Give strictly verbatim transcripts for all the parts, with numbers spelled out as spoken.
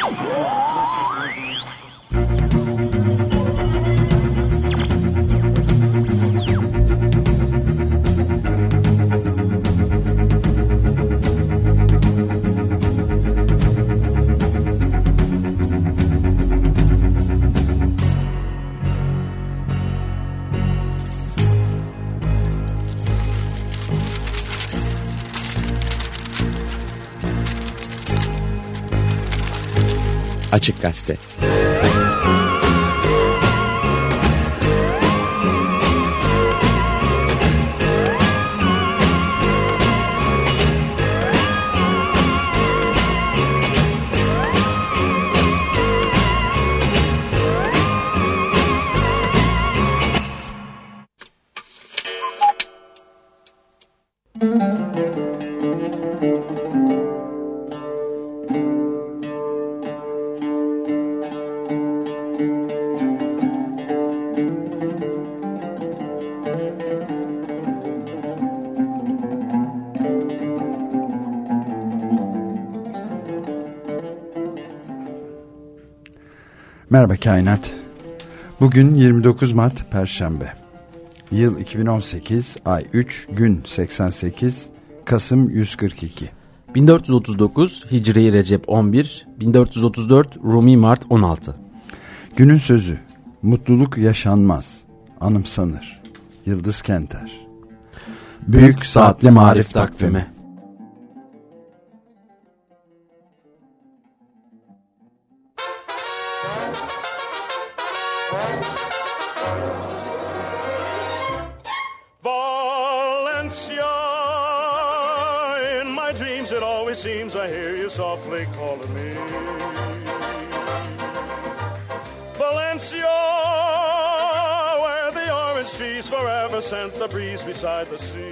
Açık Gazete. Merhaba Kainat. Bugün yirmi dokuz Mart Perşembe. Yıl iki bin on sekiz, ay üç, gün seksen sekiz, Kasım yüz kırk iki. bin dört yüz otuz dokuz Hicri Recep on bir, bin dört yüz otuz dört Rumi Mart on altı. Günün sözü: mutluluk yaşanmaz, anımsanır. Yıldız Kenter. Büyük Saatli Marif Takvimi. Seems I hear you softly calling me. Valencia, where the orange trees forever scent the breeze beside the sea.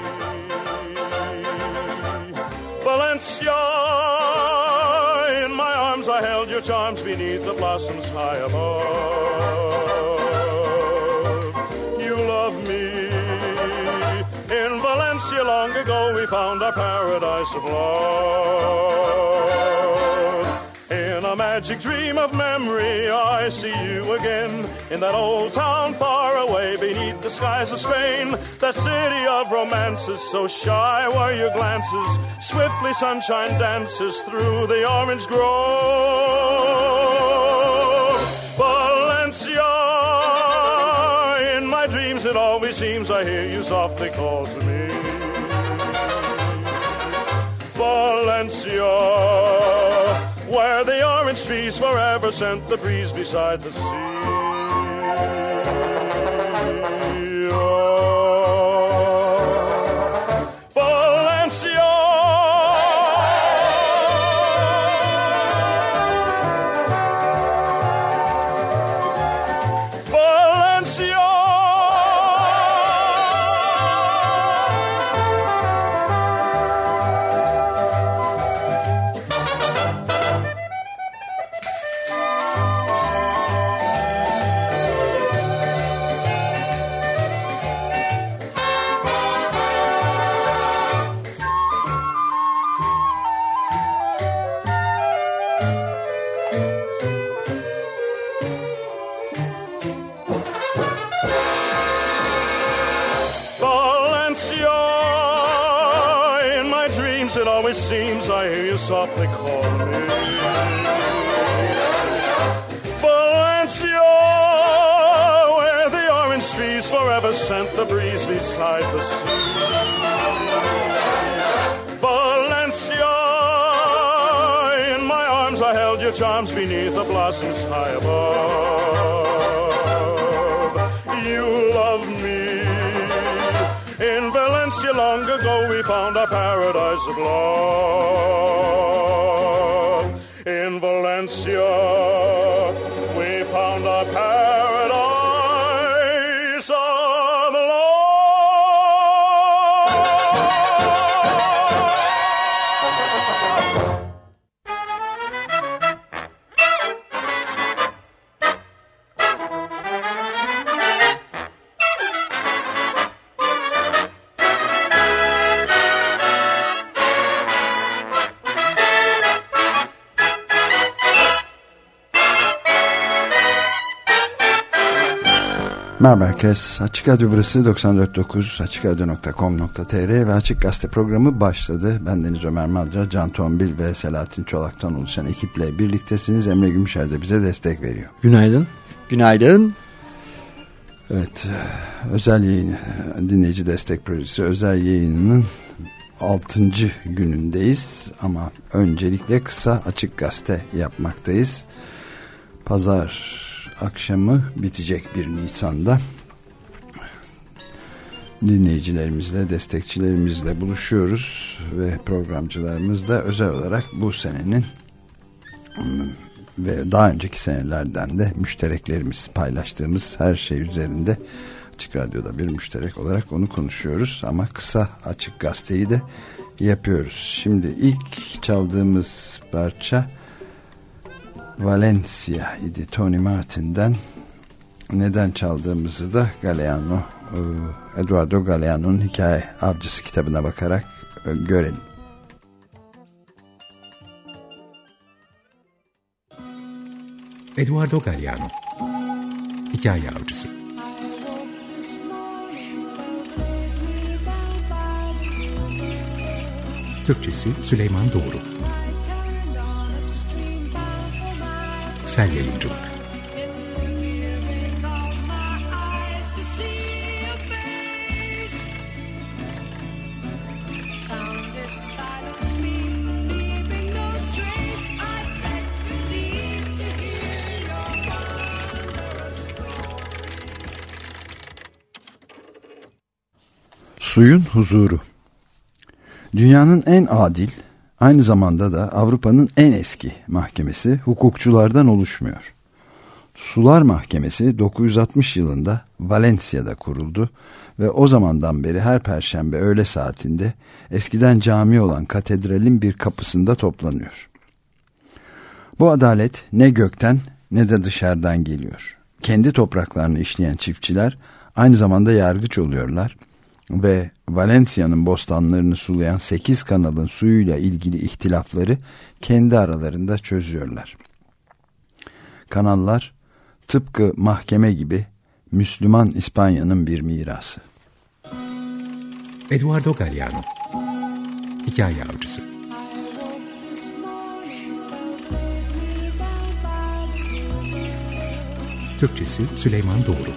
Valencia, in my arms I held your charms beneath the blossoms high above. You love me. In Valencia long ago we found our paradise of love. In a magic dream of memory I see you again, in that old town far away beneath the skies of Spain, that city of romances, so shy were your glances, swiftly sunshine dances through the orange grove. Valencia, dreams it always seems I hear you softly call to me. Valencia, where the orange trees forever scent the breeze beside the sea. Oh, Valencia. Seems I hear you softly call me. Valencia, where the orange trees forever scent the breeze beside the sea. Valencia, in my arms I held your charms beneath the blossoms high above. You love me. In Valencia long ago we found our paradise of love. In Valencia we found our paradise of love. Merhaba herkes. Açık Radyo burası doksan dört nokta dokuz açık radyo nokta com nokta tr ve Açık Gazete programı başladı. Bendeniz Ömer Madra, Can Tombil ve Selahattin Çolak'tan oluşan ekiple birliktesiniz. Emre Gümüşer de bize destek veriyor. Günaydın. Günaydın. Evet, özel yayın, dinleyici destek projesi özel yayınının altıncı günündeyiz. Ama öncelikle kısa Açık Gazete yapmaktayız. Pazar akşamı bitecek bir Nisan'da dinleyicilerimizle, destekçilerimizle buluşuyoruz ve programcılarımız da özel olarak bu senenin ve daha önceki senelerden de müştereklerimiz, paylaştığımız her şey üzerinde Açık Radyo'da bir müşterek olarak onu konuşuyoruz ama kısa Açık Gazete'yi de yapıyoruz. Şimdi ilk çaldığımız parça Valencia idi, Tony Martin'den. Neden çaldığımızı da Galeano, Eduardo Galeano'nun Hikaye Avcısı kitabına bakarak görelim. Eduardo Galeano, Hikaye Avcısı. Türkçesi Süleyman Doğru. Sel Yayıncılık. Suyun huzuru. Dünyanın en adil, aynı zamanda da Avrupa'nın en eski mahkemesi hukukçulardan oluşmuyor. Sular Mahkemesi dokuz yüz altmış yılında Valencia'da kuruldu ve o zamandan beri her perşembe öğle saatinde eskiden cami olan katedralin bir kapısında toplanıyor. Bu adalet ne gökten ne de dışarıdan geliyor. Kendi topraklarını işleyen çiftçiler aynı zamanda yargıç oluyorlar ve Valencia'nın bostanlarını sulayan sekiz kanalın suyuyla ilgili ihtilafları kendi aralarında çözüyorlar. Kanallar tıpkı mahkeme gibi Müslüman İspanya'nın bir mirası. Eduardo Galeano, Hikaye Avcısı. Türkçesi Süleyman Doğru.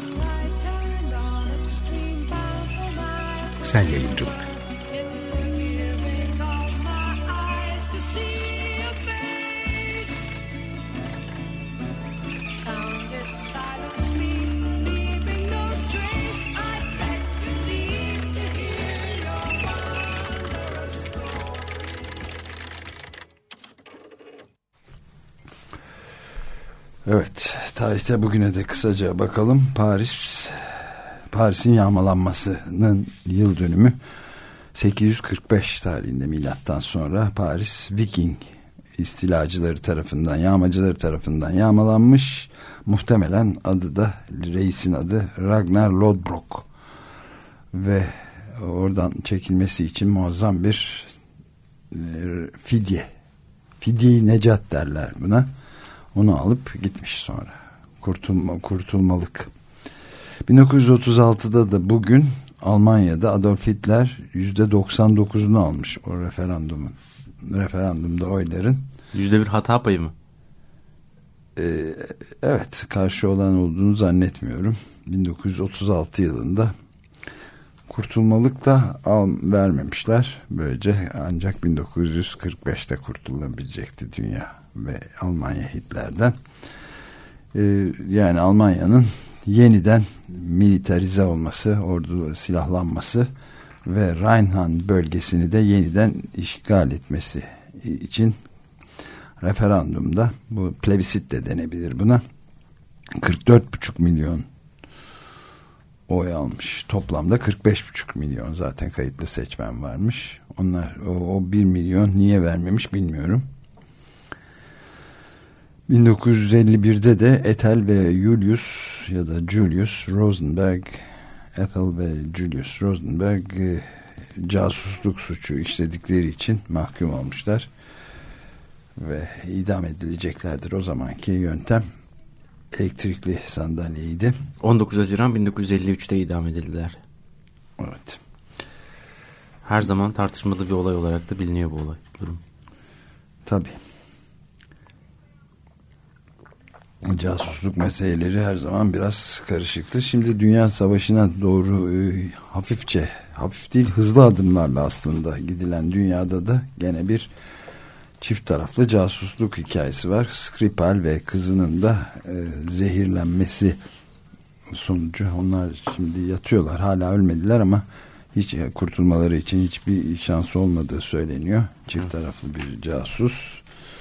Sel Yayıncılık. Evet, tarihte bugüne de kısaca bakalım. Paris, Paris'in yağmalanmasının yıl dönümü sekiz yüz kırk beş tarihinde milattan sonra Paris Viking istilacıları tarafından, yağmacıları tarafından yağmalanmış. Muhtemelen adı da, reisin adı Ragnar Lodbrok ve oradan çekilmesi için muazzam bir fidye, fidye-i necat derler buna. Onu alıp gitmiş sonra. Kurtulma, kurtulmalık. bin dokuz yüz otuz altıda da bugün Almanya'da Adolf Hitler yüzde doksan dokuzunu almış o referandumun. Referandumda oyların. Yüzde bir hata payı mı? Ee, evet, karşı olan olduğunu zannetmiyorum. bin dokuz yüz otuz altı yılında kurtulmalık da al, vermemişler. Böylece ancak bin dokuz yüz kırk beşte kurtulabilecekti dünya ve Almanya Hitler'den. Ee, yani Almanya'nın yeniden militarize olması, ordu silahlanması ve Rheinland bölgesini de yeniden işgal etmesi için referandumda, bu plebisit de denebilir buna, kırk dört buçuk milyon oy almış. Toplamda kırk beş buçuk milyon zaten kayıtlı seçmen varmış. Onlar o, o bir milyon niye vermemiş bilmiyorum. bin dokuz yüz elli birde de Ethel ve Julius ya da Julius Rosenberg, Ethel ve Julius Rosenberg e, casusluk suçu işledikleri için mahkum olmuşlar ve idam edileceklerdir. O zamanki yöntem elektrikli sandalyeydi. on dokuz Haziran bin dokuz yüz elli üçte idam edildiler. Evet. Her zaman tartışmalı bir olay olarak da biliniyor bu olay durum. Tabii. Casusluk meseleleri her zaman biraz karışıktır. Şimdi Dünya Savaşı'na doğru e, hafifçe, hafif değil hızlı adımlarla aslında gidilen dünyada da gene bir çift taraflı casusluk hikayesi var. Skripal ve kızının da e, zehirlenmesi sonucu onlar şimdi yatıyorlar. Hala ölmediler ama hiç kurtulmaları için hiçbir şansı olmadığı söyleniyor. Çift taraflı bir casus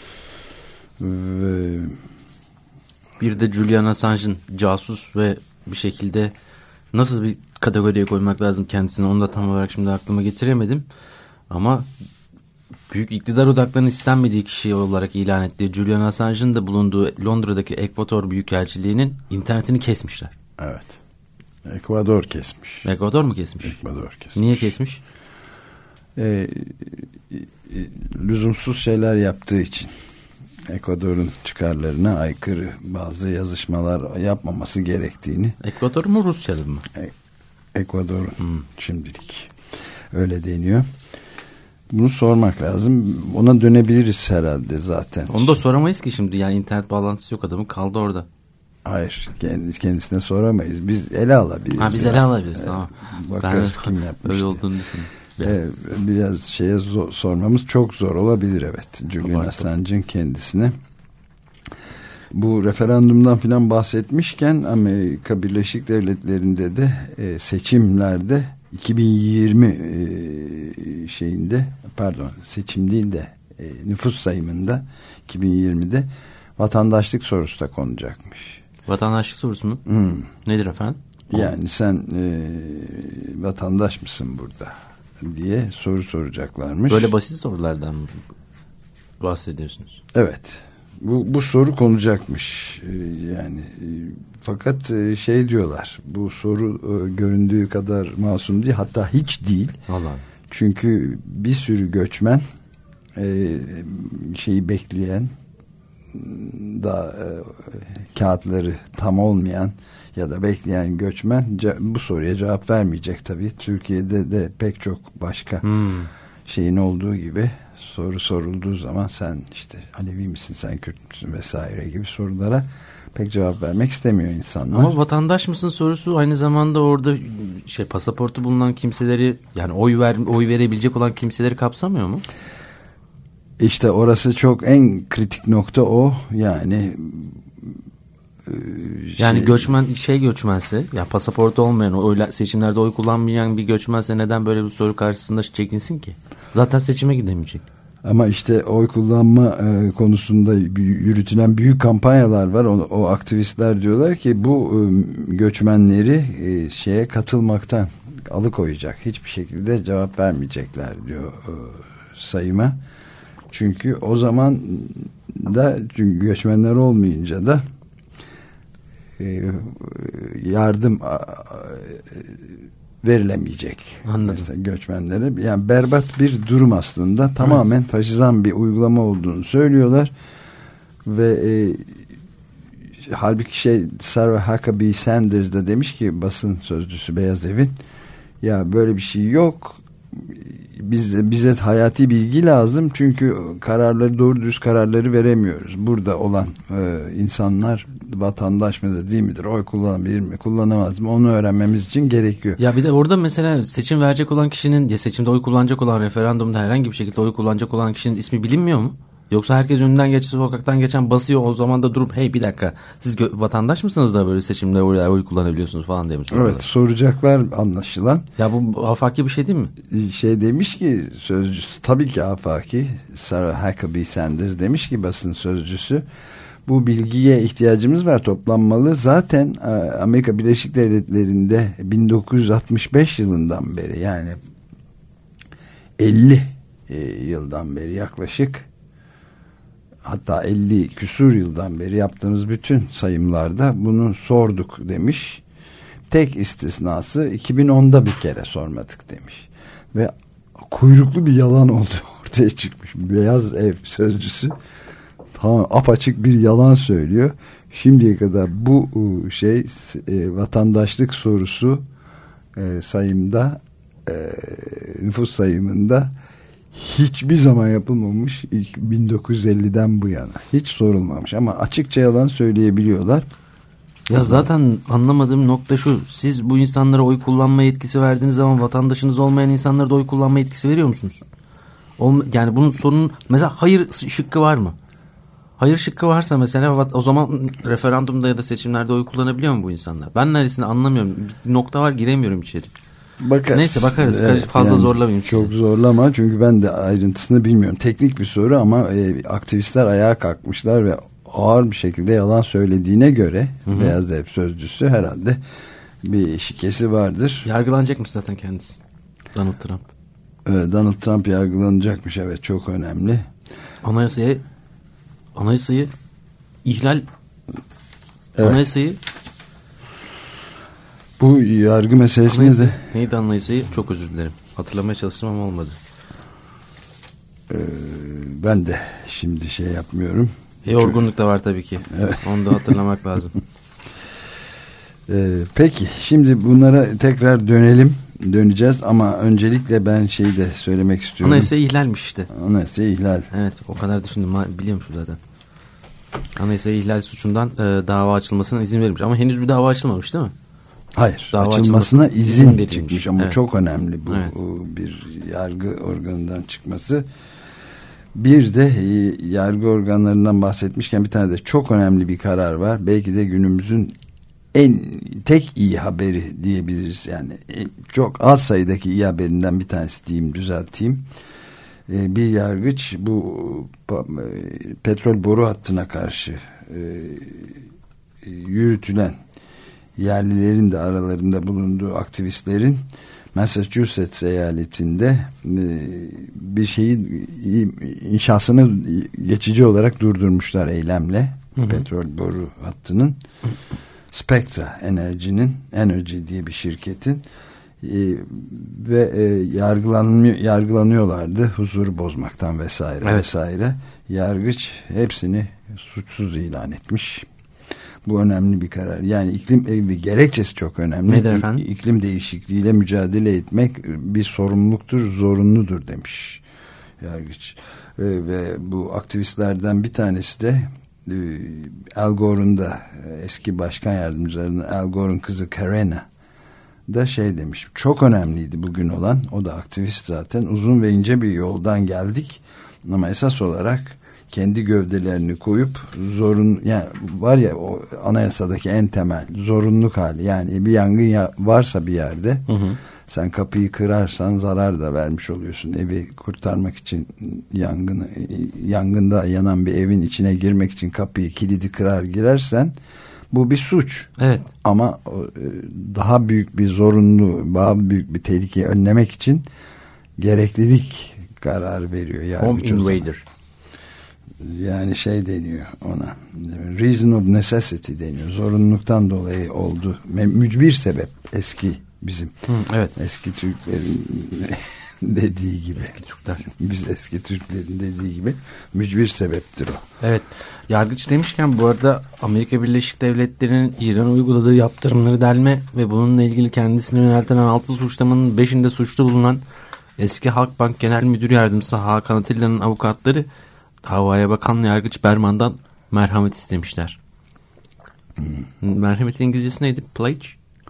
ve bir de Julian Assange'ın casus ve bir şekilde nasıl bir kategoriye koymak lazım kendisini, onu da tam olarak şimdi aklıma getiremedim. Ama büyük iktidar odaklarının istenmediği kişi olarak ilan ettiği Julian Assange'ın da bulunduğu Londra'daki Ekvador Büyükelçiliği'nin internetini kesmişler. Evet. Ekvador kesmiş. Ekvador mu kesmiş? Ekvador kesmiş. Niye kesmiş? Ee, lüzumsuz şeyler yaptığı için. Ekvador'un çıkarlarına aykırı bazı yazışmalar yapmaması gerektiğini. Ekvador mu Rusya'da mı? Ekvador'un hmm. şimdilik öyle deniyor. Bunu sormak lazım. Ona dönebiliriz herhalde zaten. Onu da soramayız ki şimdi. Yani internet bağlantısı yok adamın. Kaldı orada. Hayır. Kendisine soramayız. Biz ele alabiliriz. Ha biz biraz. ele alabiliriz. Evet. Tamam. Bakarız ben kim yapmış. Öyle olduğunu düşünüyorum. Evet, biraz şeye zor, sormamız çok zor olabilir evet. Julian Assange'ın kendisine. Bu referandumdan filan bahsetmişken Amerika Birleşik Devletleri'nde de e, seçimlerde iki bin yirmi e, şeyinde pardon seçim değil de e, nüfus sayımında iki bin yirmide vatandaşlık sorusu da konacakmış. Vatandaşlık sorusu mu? Hmm. Nedir efendim? Yani sen e, vatandaş mısın burada diye soru soracaklarmış. Böyle basit sorulardan mı bahsediyorsunuz? Evet. Bu, bu soru konacakmış. Ee, yani e, fakat e, şey diyorlar. Bu soru e, göründüğü kadar masum değil. Hatta hiç değil. Vallahi. Çünkü bir sürü göçmen e, şeyi bekleyen da e, kağıtları tam olmayan ya da bekleyen göçmen bu soruya cevap vermeyecek tabii. Türkiye'de de pek çok başka hmm. şeyin olduğu gibi soru sorulduğu zaman sen işte Alevi misin, sen Kürt müsün vesaire gibi sorulara pek cevap vermek istemiyor insanlar. Ama vatandaş mısın sorusu aynı zamanda orada şey pasaportu bulunan kimseleri, yani oy ver oy verebilecek olan kimseleri kapsamıyor mu? İşte orası çok en kritik nokta o. Yani Şey, yani göçmen şey göçmense ya pasaportu olmayan o oyla, seçimlerde oy kullanmayan bir göçmense neden böyle bir soru karşısında çekinsin ki? Zaten seçime gidemeyecek. Ama işte oy kullanma e, konusunda yürütülen büyük kampanyalar var. O, o aktivistler diyorlar ki bu e, göçmenleri e, şeye katılmaktan alıkoyacak. Hiçbir şekilde cevap vermeyecekler diyor e, sayıma. Çünkü o zaman da çünkü göçmenler olmayınca da yardım verilemeyecek. Anladım. Mesela göçmenlere. Yani berbat bir durum aslında. Tamamen evet. Faşizan bir uygulama olduğunu söylüyorlar. Ve e, halbuki şey Sarah Huckabee Sanders da demiş ki, basın sözcüsü Beyaz Evin, ya böyle bir şey yok. Biz, bize hayati bilgi lazım çünkü kararları, doğru dürüst kararları veremiyoruz. Burada olan e, insanlar vatandaş mıdır değil midir, oy kullanabilir mi kullanamaz mı, onu öğrenmemiz için gerekiyor. Ya bir de orada mesela seçim verecek olan kişinin, ya seçimde oy kullanacak olan, referandumda herhangi bir şekilde oy kullanacak olan kişinin ismi bilinmiyor mu? Yoksa herkes önünden geçen, sokaktan geçen basıyor, o zaman da durup hey bir dakika siz gö- vatandaş mısınız da böyle seçimde oy, oy kullanabiliyorsunuz falan diye mi soruyorlar? Evet, soracaklar anlaşılan. Ya bu afaki bir şey değil mi? Şey demiş ki sözcüsü, tabii ki afaki, Sarah Huckabee Sanders demiş ki basın sözcüsü, bu bilgiye ihtiyacımız var, toplanmalı. Zaten Amerika Birleşik Devletleri'nde bin dokuz yüz altmış beş yılından beri, yani elli yıldan beri yaklaşık, hatta elli küsur yıldan beri yaptığımız bütün sayımlarda bunu sorduk demiş. Tek istisnası iki bin onda bir kere sormadık demiş. Ve kuyruklu bir yalan oldu ortaya çıkmış. Beyaz Ev sözcüsü tamam, apaçık bir yalan söylüyor. Şimdiye kadar bu şey e, vatandaşlık sorusu e, sayımda e, nüfus sayımında hiçbir zaman yapılmamış, ilk bin dokuz yüz elliden bu yana hiç sorulmamış ama açıkça yalan söyleyebiliyorlar. Ya zaten anlamadığım nokta şu: siz bu insanlara oy kullanma yetkisi verdiğiniz zaman vatandaşınız olmayan insanlara da oy kullanma yetkisi veriyor musunuz? Olma, yani bunun sorunun mesela hayır şıkkı var mı? Hayır şıkkı varsa mesela o zaman referandumda ya da seçimlerde oy kullanabiliyor mu bu insanlar? Ben neresini anlamıyorum. Bir nokta var, giremiyorum içeri. Bakarız. Neyse bakarız. Evet, fazla yani zorlamayayım. Çok sizi. Zorlama çünkü ben de ayrıntısını bilmiyorum. Teknik bir soru ama e, aktivistler ayağa kalkmışlar ve ağır bir şekilde yalan söylediğine göre, hı hı, Beyaz Ev sözcüsü herhalde bir şikesi vardır. Yargılanacakmış zaten kendisi. Donald Trump. Evet, Donald Trump yargılanacakmış, evet, çok önemli. Anayasayı anayasayı ihlal evet. Anayasayı bu yargı meselesini anayasayı, de neydi anayasayı? Çok özür dilerim. Hatırlamaya çalıştım ama olmadı. Ee, ben de şimdi şey yapmıyorum. E, yorgunluk da var tabii ki. Evet. Onu da hatırlamak lazım. Ee, peki şimdi bunlara tekrar dönelim. Döneceğiz ama öncelikle ben şeyi de söylemek istiyorum. Anayasa ihlalmiş işte. Anayasa ihlal. Evet, o kadar düşündüm. Biliyormuşum zaten. Anayasa ihlal suçundan e, dava açılmasına izin verilmiş. Ama henüz bir dava açılmamış değil mi? Hayır. Dava açılmasına izin, izin çıkmış ama evet. Çok önemli bu, evet. bu bir yargı organından çıkması. Bir de e, yargı organlarından bahsetmişken bir tane de çok önemli bir karar var. Belki de günümüzün en tek iyi haberi diyebiliriz. Yani çok az sayıdaki iyi haberinden bir tanesi diyeyim, düzelteyim. Ee, bir yargıç bu e, petrol boru hattına karşı e, yürütülen, yerlilerin de aralarında bulunduğu aktivistlerin Massachusetts eyaletinde e, bir şeyi inşasını geçici olarak durdurmuşlar eylemle. Hı hı. Petrol boru hattının. Spectra Energy'nin Energy diye bir şirketin e, ve e, yargılanıyor, yargılanıyorlardı huzuru bozmaktan vesaire evet. vesaire. Yargıç hepsini suçsuz ilan etmiş. Bu önemli bir karar. Yani iklim bir gerekçesi çok önemli. Nedir efendim? İklim değişikliğiyle mücadele etmek bir sorumluluktur, zorunludur demiş yargıç. E, ve bu aktivistlerden bir tanesi de Al Gore'un da eski başkan yardımcılarının Al Gore'un kızı Karena da şey demiş, çok önemliydi bugün olan, o da aktivist zaten, uzun ve ince bir yoldan geldik ama esas olarak kendi gövdelerini koyup zorun, yani var ya o anayasadaki en temel zorunluluk hali, yani bir yangın ya, varsa bir yerde hı hı. sen kapıyı kırarsan zarar da vermiş oluyorsun. Evi kurtarmak için yangını, yangında yanan bir evin içine girmek için kapıyı, kilidi kırar girersen bu bir suç. Evet. Ama daha büyük bir zorunlu, daha büyük bir tehlikeyi önlemek için gereklilik kararı veriyor yargıç. Home invader. Yani şey deniyor ona, reason of necessity deniyor. Zorunluluktan dolayı oldu. Mücbir sebep eski bizim. Hı, evet. Eski Türklerin dediği gibi. Eski Türkler. Biz eski Türklerin dediği gibi mücbir sebeptir o. Evet. Yargıç demişken bu arada Amerika Birleşik Devletleri'nin İran'a uyguladığı yaptırımları delme ve bununla ilgili kendisine yöneltilen altı suçlamanın beşinde suçlu bulunan eski Halkbank Genel Müdür Yardımcısı Hakan Atilla'nın avukatları davaya bakan Yargıç Berman'dan merhamet istemişler. Hmm. Merhametin İngilizcesi neydi? Pledge?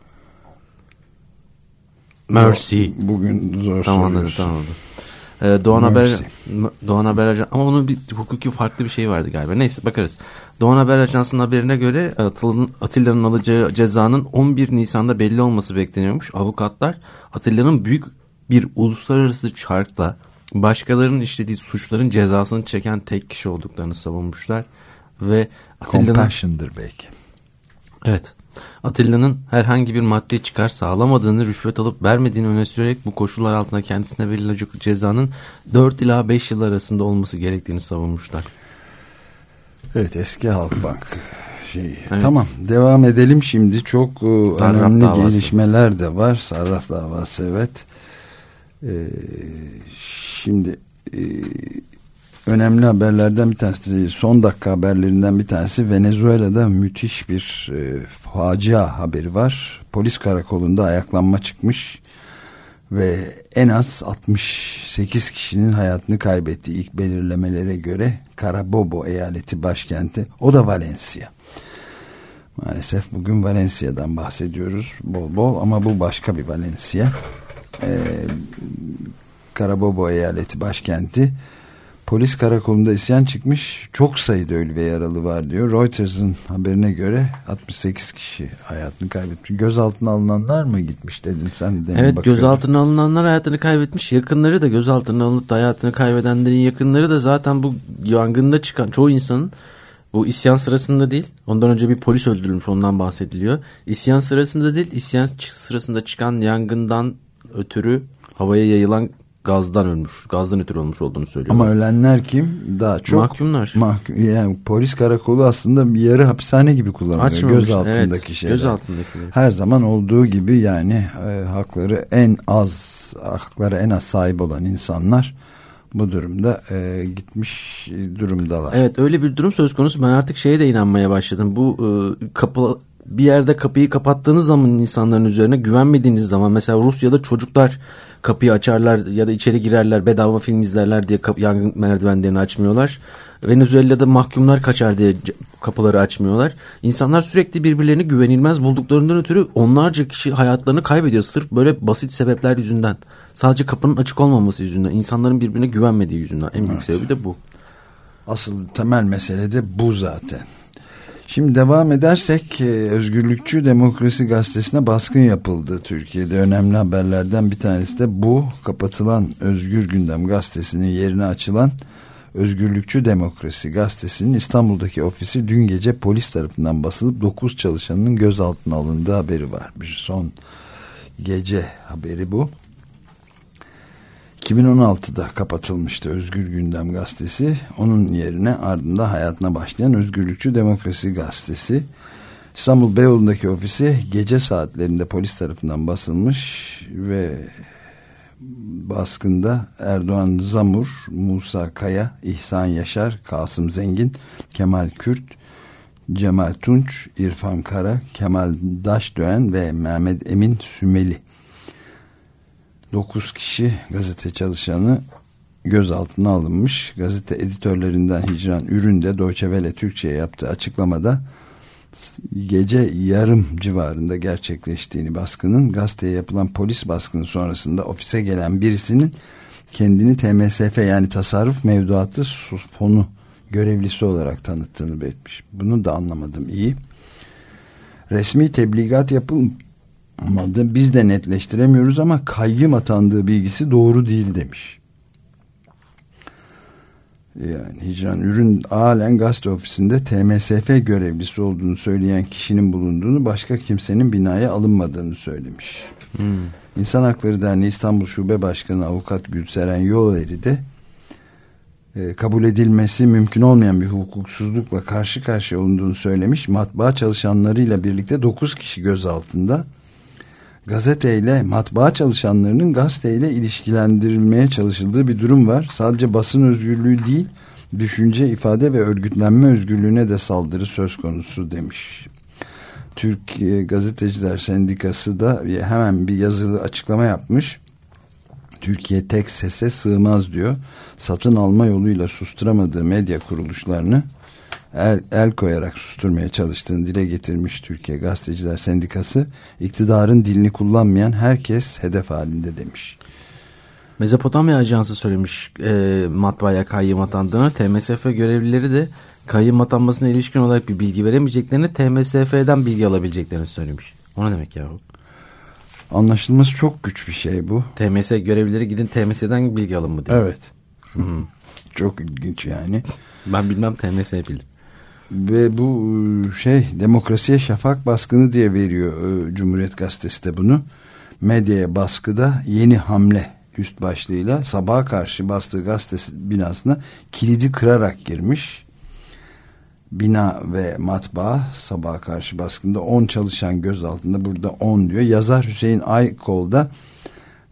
Mercy. Bugün zor tamam, soruyorsun. Tamam, tamam. Ee, Doğan Haber Doğan Haber Ajansı, ama onun bir hukuki farklı bir şey vardı galiba. Neyse bakarız. Doğan Haber Ajansı'nın haberine göre Atilla'nın alacağı cezanın on bir Nisan'da belli olması bekleniyormuş. Avukatlar Atilla'nın büyük bir uluslararası çarkla başkalarının işlediği suçların cezasını çeken tek kişi olduklarını savunmuşlar ve Compassion'dır belki. Evet. Atilla'nın herhangi bir maddi çıkar sağlamadığını, rüşvet alıp vermediğini öne sürerek bu koşullar altında kendisine verilecek cezanın dört ila beş yıl arasında olması gerektiğini savunmuşlar. Evet, eski Halkbank şey. Evet. Tamam, devam edelim şimdi. Çok Sarraf önemli davası. Gelişmeler de var. Sarraf davası, evet. Ee, şimdi e, önemli haberlerden bir tanesi, son dakika haberlerinden bir tanesi, Venezuela'da müthiş bir e, facia haberi var. Polis karakolunda ayaklanma çıkmış ve en az altmış sekiz kişinin hayatını kaybetti ilk belirlemelere göre. Carabobo eyaleti başkenti, o da Valencia. Maalesef bugün Valencia'dan bahsediyoruz bol bol ama bu başka bir Valencia. Ee, Carabobo eyaleti başkenti. Polis karakolunda isyan çıkmış. Çok sayıda ölü ve yaralı var diyor. Reuters'ın haberine göre altmış sekiz kişi hayatını kaybetmiş. Gözaltına alınanlar mı gitmiş dedin sen de. Evet, bakıyorum. Gözaltına alınanlar hayatını kaybetmiş. Yakınları da, gözaltına alınıp da hayatını kaybedenlerin yakınları da zaten bu yangında çıkan çoğu insanın, bu isyan sırasında değil, ondan önce bir polis öldürülmüş, ondan bahsediliyor. İsyan sırasında değil, isyan sırasında çıkan yangından ötürü havaya yayılan gazdan ölmüş. Gazdan ötürü olmuş olduğunu söylüyorlar. Ama ölenler kim? Daha çok mahkumlar. Mahkum, yani polis karakolu aslında bir yarı hapishane gibi kullanılıyor. Göz altındaki evet, şeyler. Göz altındakiler. Her zaman olduğu gibi yani e, hakları en az, haklara en az sahip olan insanlar bu durumda e, gitmiş durumdalar. Evet, öyle bir durum söz konusu. Ben artık şeye de inanmaya başladım. Bu e, kapı, bir yerde kapıyı kapattığınız zaman insanların üzerine güvenmediğiniz zaman, mesela Rusya'da çocuklar kapıyı açarlar ya da içeri girerler, bedava film izlerler diye kap- yangın merdivenlerini açmıyorlar. Venezuela'da mahkumlar kaçar diye kapıları açmıyorlar. İnsanlar sürekli birbirlerini güvenilmez bulduklarından ötürü onlarca kişi hayatlarını kaybediyor. Sırf böyle basit sebepler yüzünden. Sadece kapının açık olmaması yüzünden. İnsanların birbirine güvenmediği yüzünden. En büyük evet. sebebi de bu. Asıl temel mesele de bu zaten. Şimdi devam edersek, Özgürlükçü Demokrasi Gazetesi'ne baskın yapıldı Türkiye'de. Önemli haberlerden bir tanesi de bu. Kapatılan Özgür Gündem Gazetesi'nin yerine açılan Özgürlükçü Demokrasi Gazetesi'nin İstanbul'daki ofisi dün gece polis tarafından basılıp dokuz çalışanının gözaltına alındığı haberi var. Bir son gece haberi bu. iki bin on altıda kapatılmıştı Özgür Gündem Gazetesi. Onun yerine ardında hayatına başlayan Özgürlükçü Demokrasi Gazetesi. İstanbul Beyoğlu'ndaki ofisi gece saatlerinde polis tarafından basılmış ve baskında Erdoğan Zamur, Musa Kaya, İhsan Yaşar, Kasım Zengin, Kemal Kürt, Cemal Tunç, İrfan Kara, Kemal Daşdöğen ve Mehmet Emin Sümeli, dokuz kişi gazete çalışanı gözaltına alınmış. Gazete editörlerinden Hicran Ürün de Deutsche Welle Türkçe'ye yaptığı açıklamada gece yarım civarında gerçekleştiğini, baskının, gazeteye yapılan polis baskını sonrasında ofise gelen birisinin kendini T M S F yani Tasarruf Mevduatı Fonu görevlisi olarak tanıttığını belirtmiş. Bunu da anlamadım iyi. Resmi tebligat yapılmadı. Biz de netleştiremiyoruz ama kayyım atandığı bilgisi doğru değil demiş. Yani Hicran Ürün halen gazete ofisinde T M S F görevlisi olduğunu söyleyen kişinin bulunduğunu, başka kimsenin binaya alınmadığını söylemiş. Hmm. İnsan Hakları Derneği İstanbul Şube Başkanı Avukat Gülseren Yolleri de e, kabul edilmesi mümkün olmayan bir hukuksuzlukla karşı karşıya olunduğunu söylemiş. Matbaa çalışanlarıyla birlikte dokuz kişi gözaltında. Gazeteyle, matbaa çalışanlarının gazeteyle ilişkilendirilmeye çalışıldığı bir durum var. Sadece basın özgürlüğü değil, düşünce, ifade ve örgütlenme özgürlüğüne de saldırı söz konusu demiş. Türkiye Gazeteciler Sendikası da hemen bir yazılı açıklama yapmış. Türkiye tek sese sığmaz diyor. Satın alma yoluyla susturamadığı medya kuruluşlarını El, el koyarak susturmaya çalıştığını dile getirmiş Türkiye Gazeteciler Sendikası. İktidarın dilini kullanmayan herkes hedef halinde demiş. Mezopotamya Ajansı söylemiş e, matbaaya kayyım atandığını. T M S F görevlileri de kayyım atanmasına ilişkin olarak bir bilgi veremeyeceklerini, T M S F'den bilgi alabileceklerini söylemiş. O ne demek yahu? Anlaşılması çok güç bir şey bu. T M S görevlileri gidin T M S'den bilgi alın mı diyor. Evet. Çok ilginç yani. Ben bilmem, T M S bilir. Ve bu şey, demokrasiye şafak baskını diye veriyor Cumhuriyet Gazetesi de bunu. Medyaya baskıda yeni hamle üst başlığıyla sabaha karşı bastığı gazetesi binasına kilidi kırarak girmiş. Bina ve matbaa sabaha karşı baskında on çalışan gözaltında, burada on diyor. Yazar Hüseyin Aykol da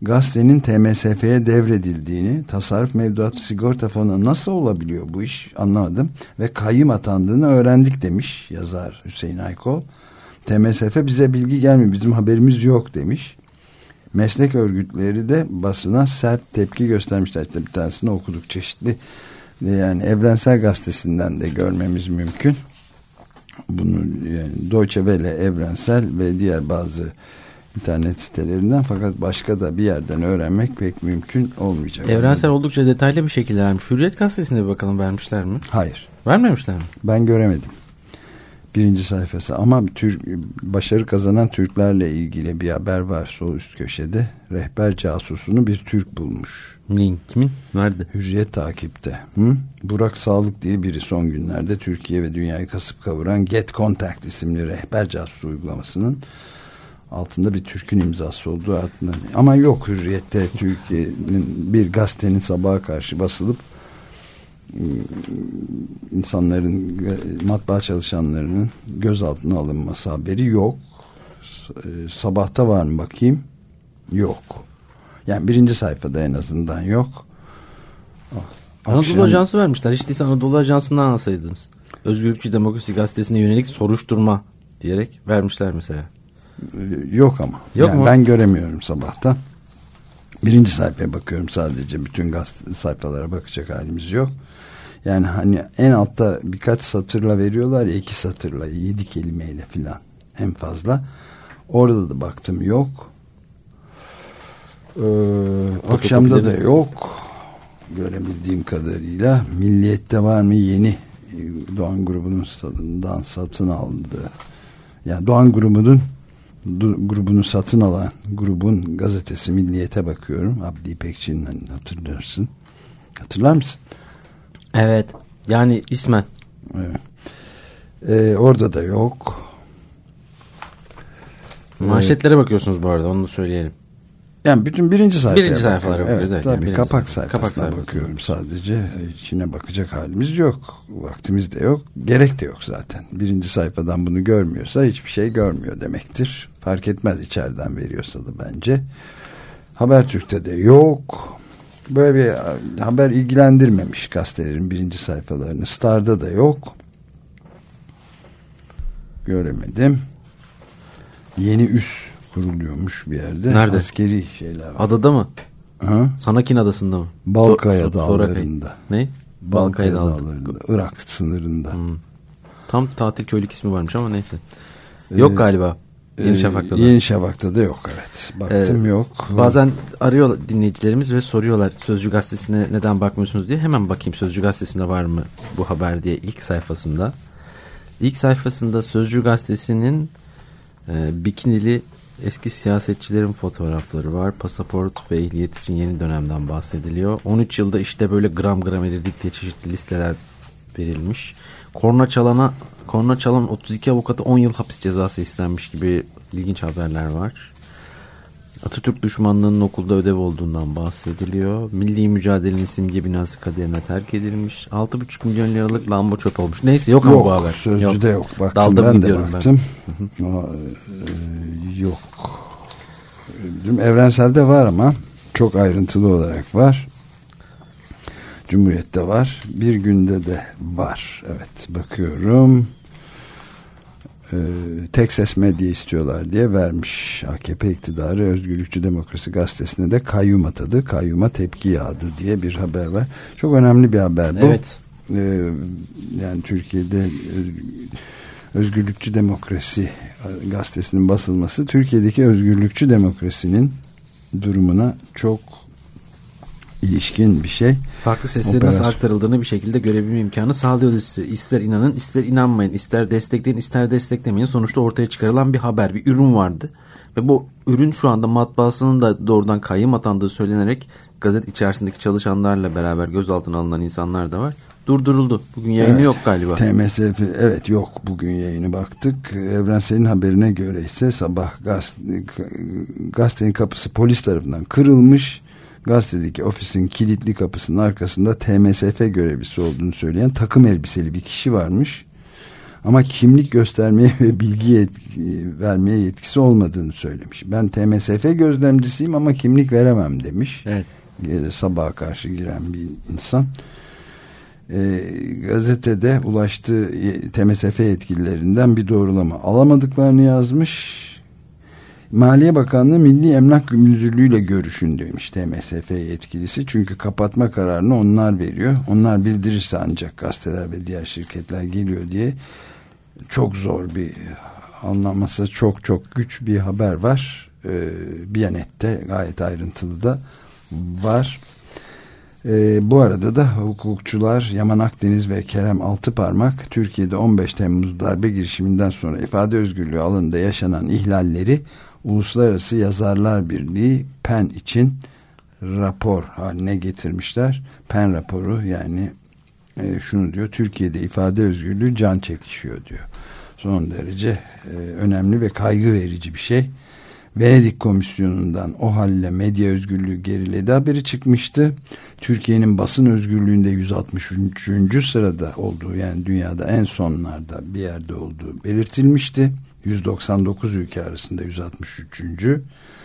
gazetenin T M S F'ye devredildiğini, tasarruf mevduatı sigorta fonu nasıl olabiliyor bu iş anlamadım ve kayyım atandığını öğrendik demiş yazar Hüseyin Aykol. T M S F bize bilgi gelmiyor, bizim haberimiz yok demiş. Meslek örgütleri de basına sert tepki göstermişler. İşte bir tanesini okuduk, çeşitli, yani Evrensel Gazetesi'nden de görmemiz mümkün. Bunu yani Deutsche Welle, Evrensel ve diğer bazı internet sitelerinden, fakat başka da bir yerden öğrenmek pek mümkün olmayacak. Evrensel oldukça detaylı bir şekilde vermiş. Hürriyet Gazetesi'nde bir bakalım, vermişler mi? Hayır. Vermemişler mi? Ben göremedim. Birinci sayfası ama Türk, başarı kazanan Türklerle ilgili bir haber var sol üst köşede. Rehber casusunu bir Türk bulmuş. Neyin? Kimin? Nerede? Hürriyet takipte. Hı? Burak Sağlık diye biri son günlerde Türkiye ve dünyayı kasıp kavuran Get Contact isimli rehber casus uygulamasının altında bir Türk'ün imzası olduğu altında. Ama yok Hürriyet'te Türkiye'nin bir gazetenin sabaha karşı basılıp insanların, matbaa çalışanlarının gözaltına alınması haberi yok. Sabahta var mı bakayım? Yok. Yani birinci sayfada en azından yok. Anadolu Akşam... Ajansı vermişler. Hiç değilse Anadolu Ajansı'ndan alsaydınız. Özgürlükçü Demokrasi Gazetesi'ne yönelik soruşturma diyerek vermişler mesela. Yok ama. Yok yani mu? Ben göremiyorum sabahta. Birinci sayfaya bakıyorum sadece. Bütün gazete sayfalara bakacak halimiz yok. Yani hani en altta birkaç satırla veriyorlar ya, iki satırla, yedi kelimeyle filan en fazla. Orada da baktım yok. Ee, akşamda da yok. Görebildiğim kadarıyla. Milliyet'te var mı yeni Doğan grubunun satından satın aldığı, yani Doğan grubunun grubunu satın alan grubun gazetesi Milliyet'e bakıyorum. Abdi İpekçi'nin, hatırlarsın. Hatırlar mısın? Evet. Yani ismen. Evet. Ee, orada da yok. Manşetlere ee, bakıyorsunuz bu arada, onu da söyleyelim. Yani bütün birinci sayfaya birinci sayfalara bakıyoruz. Evet, evet, tabii yani kapak sayfa. sayfasına kapak bakıyorum sadece. İçine bakacak halimiz yok. Vaktimiz de yok. Gerek de yok zaten. Birinci sayfadan bunu görmüyorsa hiçbir şey görmüyor demektir. Fark etmez içeriden veriyorsa da bence. Habertürk'te de yok. Böyle bir haber ilgilendirmemiş gazetelerin birinci sayfalarını. Star'da da yok. Göremedim. Yeni üs kuruluyormuş bir yerde. Nerede? Askeri şeyler var. Adada mı? Ha? Sanakin Adası'nda mı? Balkaya so, so, dağlarında. Ne? Balkaya, Balkaya dağlarında. Irak sınırında. Hmm. Tam tatil köylük ismi varmış ama neyse. Yok ee, galiba. Yeni Şafak'ta da. Yeni Şafak'ta da yok, evet. Baktım ee, yok. Bazen arıyor dinleyicilerimiz ve soruyorlar Sözcü Gazetesi'ne neden bakmıyorsunuz diye. Hemen bakayım Sözcü Gazetesi'nde var mı bu haber diye ilk sayfasında. İlk sayfasında Sözcü Gazetesi'nin e, bikinili eski siyasetçilerin fotoğrafları var. Pasaport ve ehliyet için yeni dönemden bahsediliyor. on üç yılda işte böyle gram gram edildik diye çeşitli listeler verilmiş. Korna çalana korna çalan otuz iki avukata on yıl hapis cezası istenmiş gibi ilginç haberler var. Atatürk düşmanlığının okulda ödev olduğundan bahsediliyor. Milli mücadelenin simge binası kaderine terk edilmiş. altı buçuk milyon liralık lamba çöp olmuş. Neyse yok, yok ama bu haber. Sözcüde yok. yok. Baktım, Daldım ben de baktım. Ben. O, e, yok. Evrensel'de var ama çok ayrıntılı olarak var. Cumhuriyet'te var. Bir günde de var. Evet, bakıyorum. Ee, tek ses medya istiyorlar diye vermiş. A K P iktidarı Özgürlükçü Demokrasi Gazetesi'ne de kayyum atadı. Kayyuma tepki yağdı diye bir haber var. Çok önemli bir haber bu. Evet. Ee, yani Türkiye'de Özgürlükçü Demokrasi Gazetesi'nin basılması Türkiye'deki özgürlükçü demokrasinin durumuna çok ilişkin bir şey. Farklı seslerin nasıl aktarıldığını bir şekilde görebilme imkanı sağlıyor size. İster inanın, ister inanmayın, ister destekleyin, ister desteklemeyin. Sonuçta ortaya çıkarılan bir haber, bir ürün vardı. Ve bu ürün şu anda matbaasının da doğrudan kayyım atandığı söylenerek gazete içerisindeki çalışanlarla beraber gözaltına alınan insanlar da var. Durduruldu. Bugün yayını evet, yok galiba. T M S F evet yok, bugün yayını baktık. Evrensel'in haberine göre ise sabah gazete, gazetenin kapısı polis tarafından kırılmış. Gazetedeki ofisin kilitli kapısının arkasında T M S F görevlisi olduğunu söyleyen takım elbiseli bir kişi varmış. Ama kimlik göstermeye ve bilgi yetki, vermeye yetkisi olmadığını söylemiş. Ben T M S F gözlemcisiyim ama kimlik veremem demiş. Evet. Sabaha karşı giren bir insan. E, gazetede ulaştığı T M S F yetkililerinden bir doğrulama alamadıklarını yazmış. Maliye Bakanlığı Milli Emlak Müdürlüğü ile görüşün demiş T M S F yetkilisi. Çünkü kapatma kararını onlar veriyor. Onlar bildirirse ancak gazeteler ve diğer şirketler geliyor diye çok zor bir, anlaması çok çok güç bir haber var. Ee, Biyanet'te gayet ayrıntılı da var. Ee, bu arada da hukukçular Yaman Akdeniz ve Kerem Altıparmak Türkiye'de on beş Temmuz darbe girişiminden sonra ifade özgürlüğü alanında yaşanan ihlalleri Uluslararası Yazarlar Birliği PEN için rapor haline getirmişler. PEN raporu yani e, şunu diyor: Türkiye'de ifade özgürlüğü can çekişiyor diyor. Son derece e, önemli ve kaygı verici bir şey. Venedik Komisyonu'ndan o halle medya özgürlüğü geriledi haberi çıkmıştı. Türkiye'nin basın özgürlüğünde yüz altmış üçüncü sırada olduğu, yani dünyada en sonlarda bir yerde olduğu belirtilmişti. yüz doksan dokuz ülke arasında yüz altmış üçüncü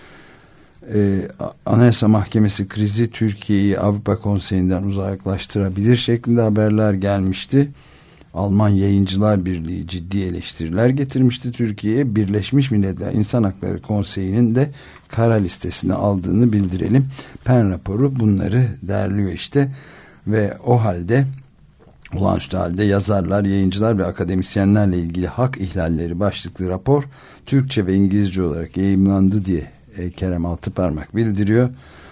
Ee, Anayasa Mahkemesi krizi Türkiye'yi Avrupa Konseyi'nden uzaklaştırabilir şeklinde haberler gelmişti. Alman Yayıncılar Birliği ciddi eleştiriler getirmişti Türkiye'ye. Birleşmiş Milletler İnsan Hakları Konseyi'nin de kara listesine aldığını bildirelim. PEN raporu bunları derliyor işte ve o halde, olağanüstü halde yazarlar, yayıncılar ve akademisyenlerle ilgili hak ihlalleri başlıklı rapor Türkçe ve İngilizce olarak yayımlandı diye e, Kerem Altıparmak bildiriyor.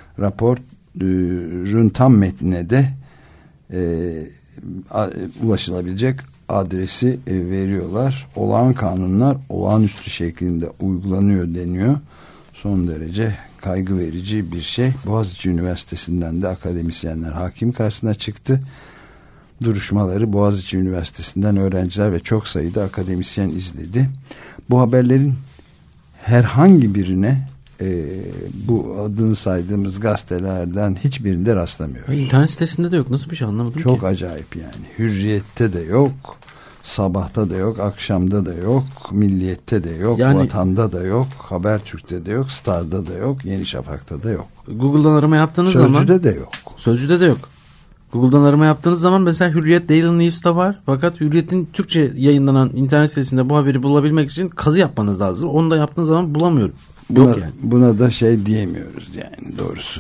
Raporun tam metnine de e, ulaşılabilecek adresi e, veriyorlar. Olağan kanunlar olağanüstü şeklinde uygulanıyor deniyor. Son derece kaygı verici bir şey. Boğaziçi Üniversitesi'nden de akademisyenler hakim karşısına çıktı. Duruşmaları Boğaziçi Üniversitesi'nden öğrenciler ve çok sayıda akademisyen izledi. Bu haberlerin herhangi birine e, bu adını saydığımız gazetelerden hiçbirinde rastlamıyoruz. İnternet sitesinde de yok. Nasıl bir şey, anlamadım çok ki. Çok acayip yani. Hürriyet'te de yok. Sabah'ta da yok. Akşam'da da yok. Milliyet'te de yok. Yani, Vatan'da da yok. Habertürk'te de yok. Star'da da yok. Yeni Şafak'ta da yok. Google'dan arama yaptığınız Sözcü'de zaman. Sözcü'de de yok. Sözcü'de de yok. Google'dan arama yaptığınız zaman mesela Hürriyet Daily News'ta var. Fakat Hürriyet'in Türkçe yayınlanan internet sitesinde bu haberi bulabilmek için kazı yapmanız lazım. Onu da yaptığınız zaman bulamıyorum. Buna, yok yani. Buna da şey diyemiyoruz yani, doğrusu.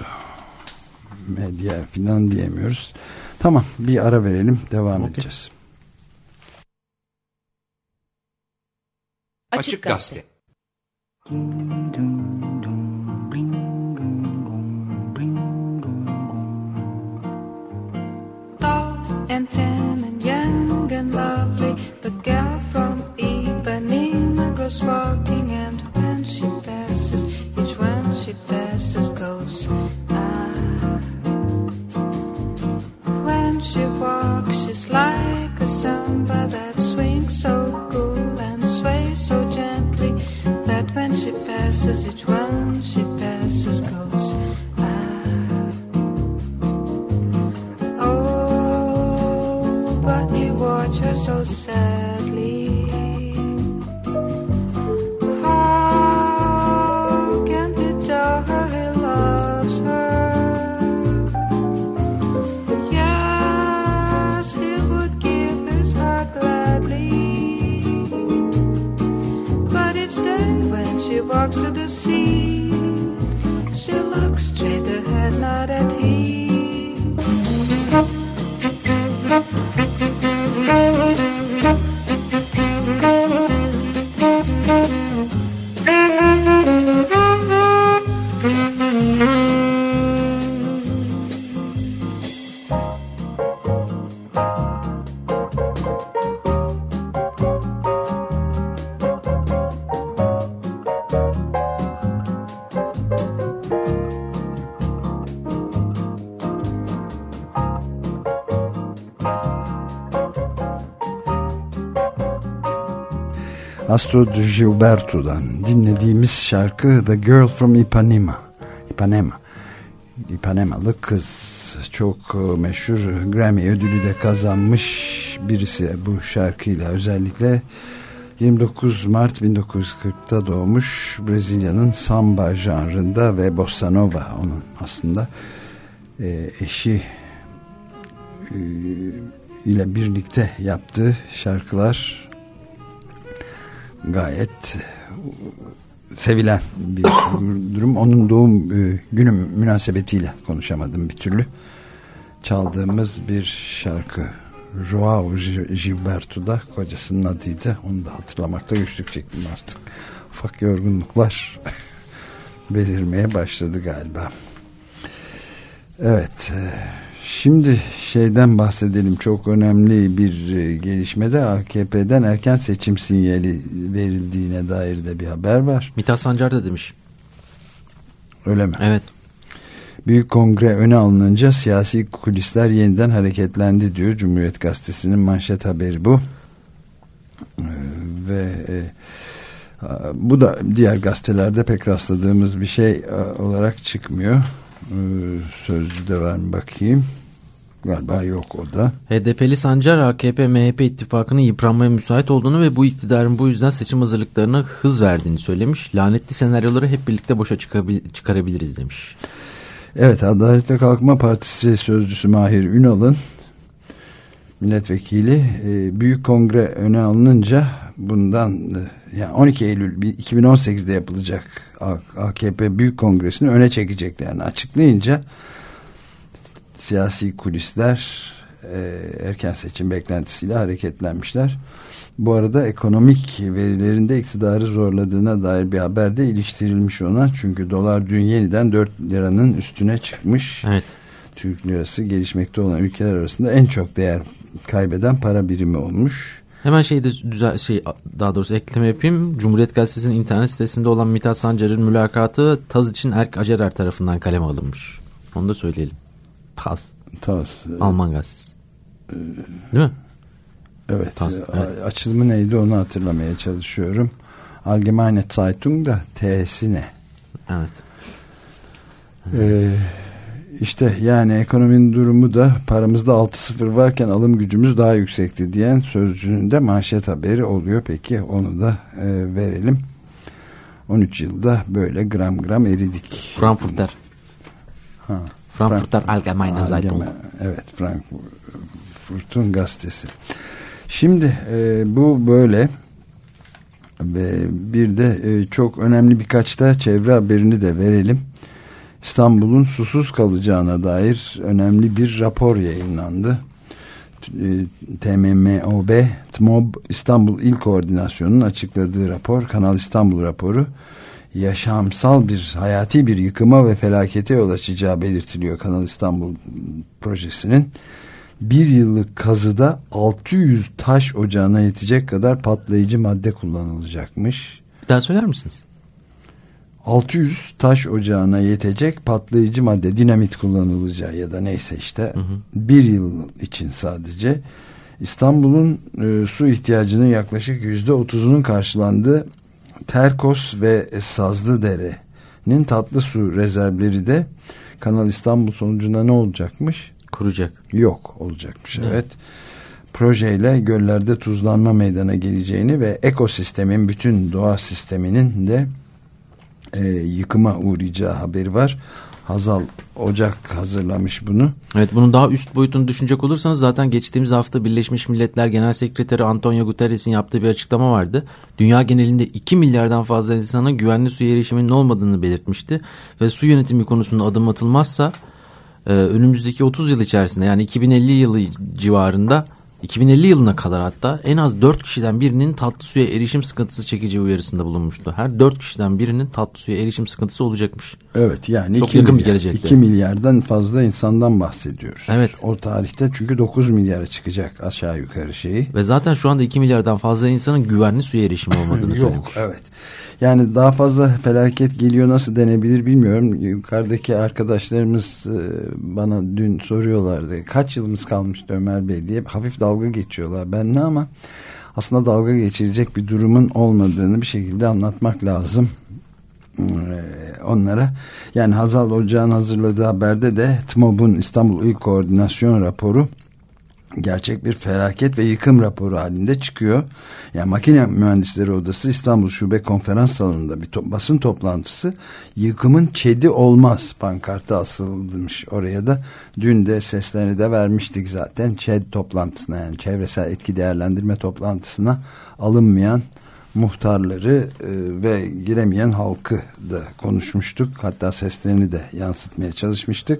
Medya falan diyemiyoruz. Tamam, bir ara verelim, devam okay. edeceğiz. Açık Gazete. And tan and young and lovely, the girl from Ipanema goes walking, and when she passes, each one she passes goes ah. When she walks, she's like a samba that swings so cool and sways so gently, that when she passes, each one she passes goes watch her so sadly. How can he tell her he loves her? Yes, he would give his heart gladly. But each day when she walks to the sea, she looks straight ahead, not at him. Astro Gilberto'dan dinlediğimiz şarkı The Girl from Ipanema. Ipanema. Ipanemalı kız. Çok meşhur, Grammy ödülü de kazanmış etmiş birisi bu şarkıyla. Özellikle yirmi dokuz Mart bin dokuz yüz kırkta doğmuş, Brezilya'nın samba janrında ve bossa nova onun aslında e, eşi e, ile birlikte yaptığı şarkılar gayet sevilen bir durum. Onun doğum e, günü münasebetiyle konuşamadım bir türlü. Çaldığımız bir şarkı Joao Gilberto da kocasının adıydı. Onu da hatırlamakta güçlük çektim artık. Ufak yorgunluklar belirmeye başladı galiba. Evet. Şimdi şeyden bahsedelim. Çok önemli bir gelişmede A K P'den erken seçim sinyali verildiğine dair de bir haber var. Mithat Sancar da demiş. Öyle mi? Evet. Büyük Kongre öne alınınca siyasi kulisler yeniden hareketlendi diyor. Cumhuriyet Gazetesi'nin manşet haberi bu. Ee, ve e, bu da diğer gazetelerde pek rastladığımız bir şey olarak çıkmıyor. Ee, Sözcü'de var mı bakayım? Galiba yok o da. H D P'li Sancar A K P M H P ittifakının yıpranmaya müsait olduğunu ve bu iktidarın bu yüzden seçim hazırlıklarına hız verdiğini söylemiş. Lanetli senaryoları hep birlikte boşa çıkarabiliriz demiş. Evet, Adalet ve Kalkınma Partisi sözcüsü Mahir Ünal'ın milletvekili Büyük Kongre öne alınınca bundan yani on iki Eylül iki bin on sekizde yapılacak A K P Büyük Kongresi'ni öne çekeceklerini açıklayınca siyasi kulisler erken seçim beklentisiyle hareketlenmişler. Bu arada ekonomik verilerinde iktidarı zorladığına dair bir haber de iliştirilmiş ona. Çünkü dolar dün yeniden dört liranın üstüne çıkmış. Evet. Türk lirası gelişmekte olan ülkeler arasında en çok değer kaybeden para birimi olmuş. Hemen şeyde düzel şey daha doğrusu ekleme yapayım. Cumhuriyet Gazetesi'nin internet sitesinde olan Mithat Sancar'ın mülakatı Taz için Erk Acerer tarafından kaleme alınmış. Onu da söyleyelim. Taz. Taz. Alman gazetesi. Değil mi? Evet, Taz, evet. Açılımı neydi onu hatırlamaya çalışıyorum. Allgemeine Zeitung da T'si ne? Evet. Ee, işte yani ekonominin durumu da paramızda altı sıfır varken alım gücümüz daha yüksekti diyen Sözcü'nün de manşet haberi oluyor. Peki onu da e, verelim. on üç yılda böyle gram gram eridik. Frankfurter. Ha. Frankfurter Allgemeine Zeitung. Evet, Frankfurt'un gazetesi. Şimdi e, bu böyle ve bir de e, çok önemli birkaç da çevre haberini de verelim. İstanbul'un susuz kalacağına dair önemli bir rapor yayınlandı. E, T M M O B, T M O B İstanbul İl Koordinasyonu'nun açıkladığı rapor, Kanal İstanbul raporu, yaşamsal bir, hayati bir yıkıma ve felakete yol açacağı belirtiliyor Kanal İstanbul projesinin. Bir yıllık kazıda altı yüz taş ocağına yetecek kadar patlayıcı madde kullanılacakmış. Bir daha söyler misiniz? altı yüz taş ocağına yetecek patlayıcı madde, dinamit kullanılacağı ya da neyse işte hı hı. bir yıl için sadece. İstanbul'un e, su ihtiyacının yaklaşık yüzde otuzunun karşılandığı Terkos ve Sazlıdere'nin tatlı su rezervleri de Kanal İstanbul sonucunda ne olacakmış? Kuracak. Yok olacakmış, evet. evet. Projeyle göllerde tuzlanma meydana geleceğini ve ekosistemin, bütün doğa sisteminin de e, yıkıma uğrayacağı haberi var. Hazal Ocak hazırlamış bunu. Evet, bunun daha üst boyutunu düşünecek olursanız zaten geçtiğimiz hafta Birleşmiş Milletler Genel Sekreteri Antonio Guterres'in yaptığı bir açıklama vardı. Dünya genelinde iki milyardan fazla insana güvenli suya erişiminin olmadığını belirtmişti ve su yönetimi konusunda adım atılmazsa Ee, önümüzdeki otuz yıl içerisinde, yani iki bin elli yılı civarında, iki bin elli yılına kadar hatta en az dört kişiden birinin tatlı suya erişim sıkıntısı çekeceği uyarısında bulunmuştu. Her dört kişiden birinin tatlı suya erişim sıkıntısı olacakmış. Evet, yani çok yakın bir gelecekte. iki milyardan fazla insandan bahsediyoruz. Evet. O tarihte çünkü dokuz milyara çıkacak aşağı yukarı şeyi. Ve zaten şu anda iki milyardan fazla insanın güvenli suya erişimi olmadığını Yok, söylemiş. Evet. Yani daha fazla felaket geliyor, nasıl denebilir bilmiyorum. Yukarıdaki arkadaşlarımız bana dün soruyorlardı. Kaç yılımız kalmıştı Ömer Bey diye. Hafif dalga geçiyorlar benimle ama aslında dalga geçirecek bir durumun olmadığını bir şekilde anlatmak lazım onlara. Yani Hazal Ocağı'nın hazırladığı haberde de T M O B'un İstanbul İl Koordinasyon raporu gerçek bir felaket ve yıkım raporu halinde çıkıyor. Yani Makine Mühendisleri Odası İstanbul Şube Konferans Salonu'nda bir to- basın toplantısı, yıkımın çedi olmaz pankartı asılmış oraya da. Dün de seslerini de vermiştik zaten. ÇED toplantısına, yani çevresel etki değerlendirme toplantısına alınmayan muhtarları e, ve giremeyen halkı da konuşmuştuk. Hatta seslerini de yansıtmaya çalışmıştık.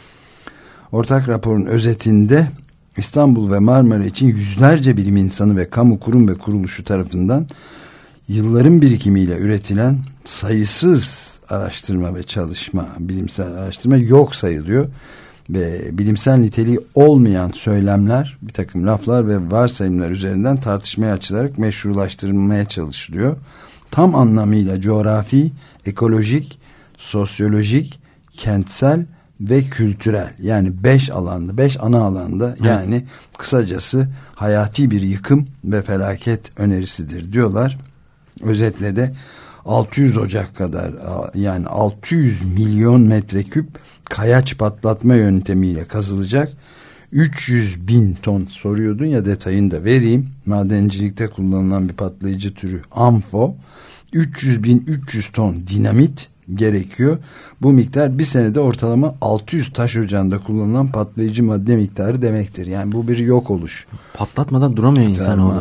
Ortak raporun özetinde İstanbul ve Marmara için yüzlerce bilim insanı ve kamu kurum ve kuruluşu tarafından yılların birikimiyle üretilen sayısız araştırma ve çalışma, bilimsel araştırma yok sayılıyor. Ve bilimsel niteliği olmayan söylemler, bir takım laflar ve varsayımlar üzerinden tartışmaya açılarak meşrulaştırılmaya çalışılıyor. Tam anlamıyla coğrafi, ekolojik, sosyolojik, kentsel ve kültürel, yani beş alanda, beş ana alanda, evet. Yani kısacası hayati bir yıkım ve felaket önerisidir diyorlar. Özetle de altı yüz Ocak kadar, yani altı yüz milyon metreküp kayaç patlatma yöntemiyle kazılacak. üç yüz bin ton soruyordun ya, detayını da vereyim. Madencilikte kullanılan bir patlayıcı türü amfo. üç yüz bin üç yüz ton dinamit gerekiyor. Bu miktar bir senede ortalama altı yüz taş ocağında kullanılan patlayıcı madde miktarı demektir. Yani bu bir yok oluş. Patlatmadan duramıyor insan orada.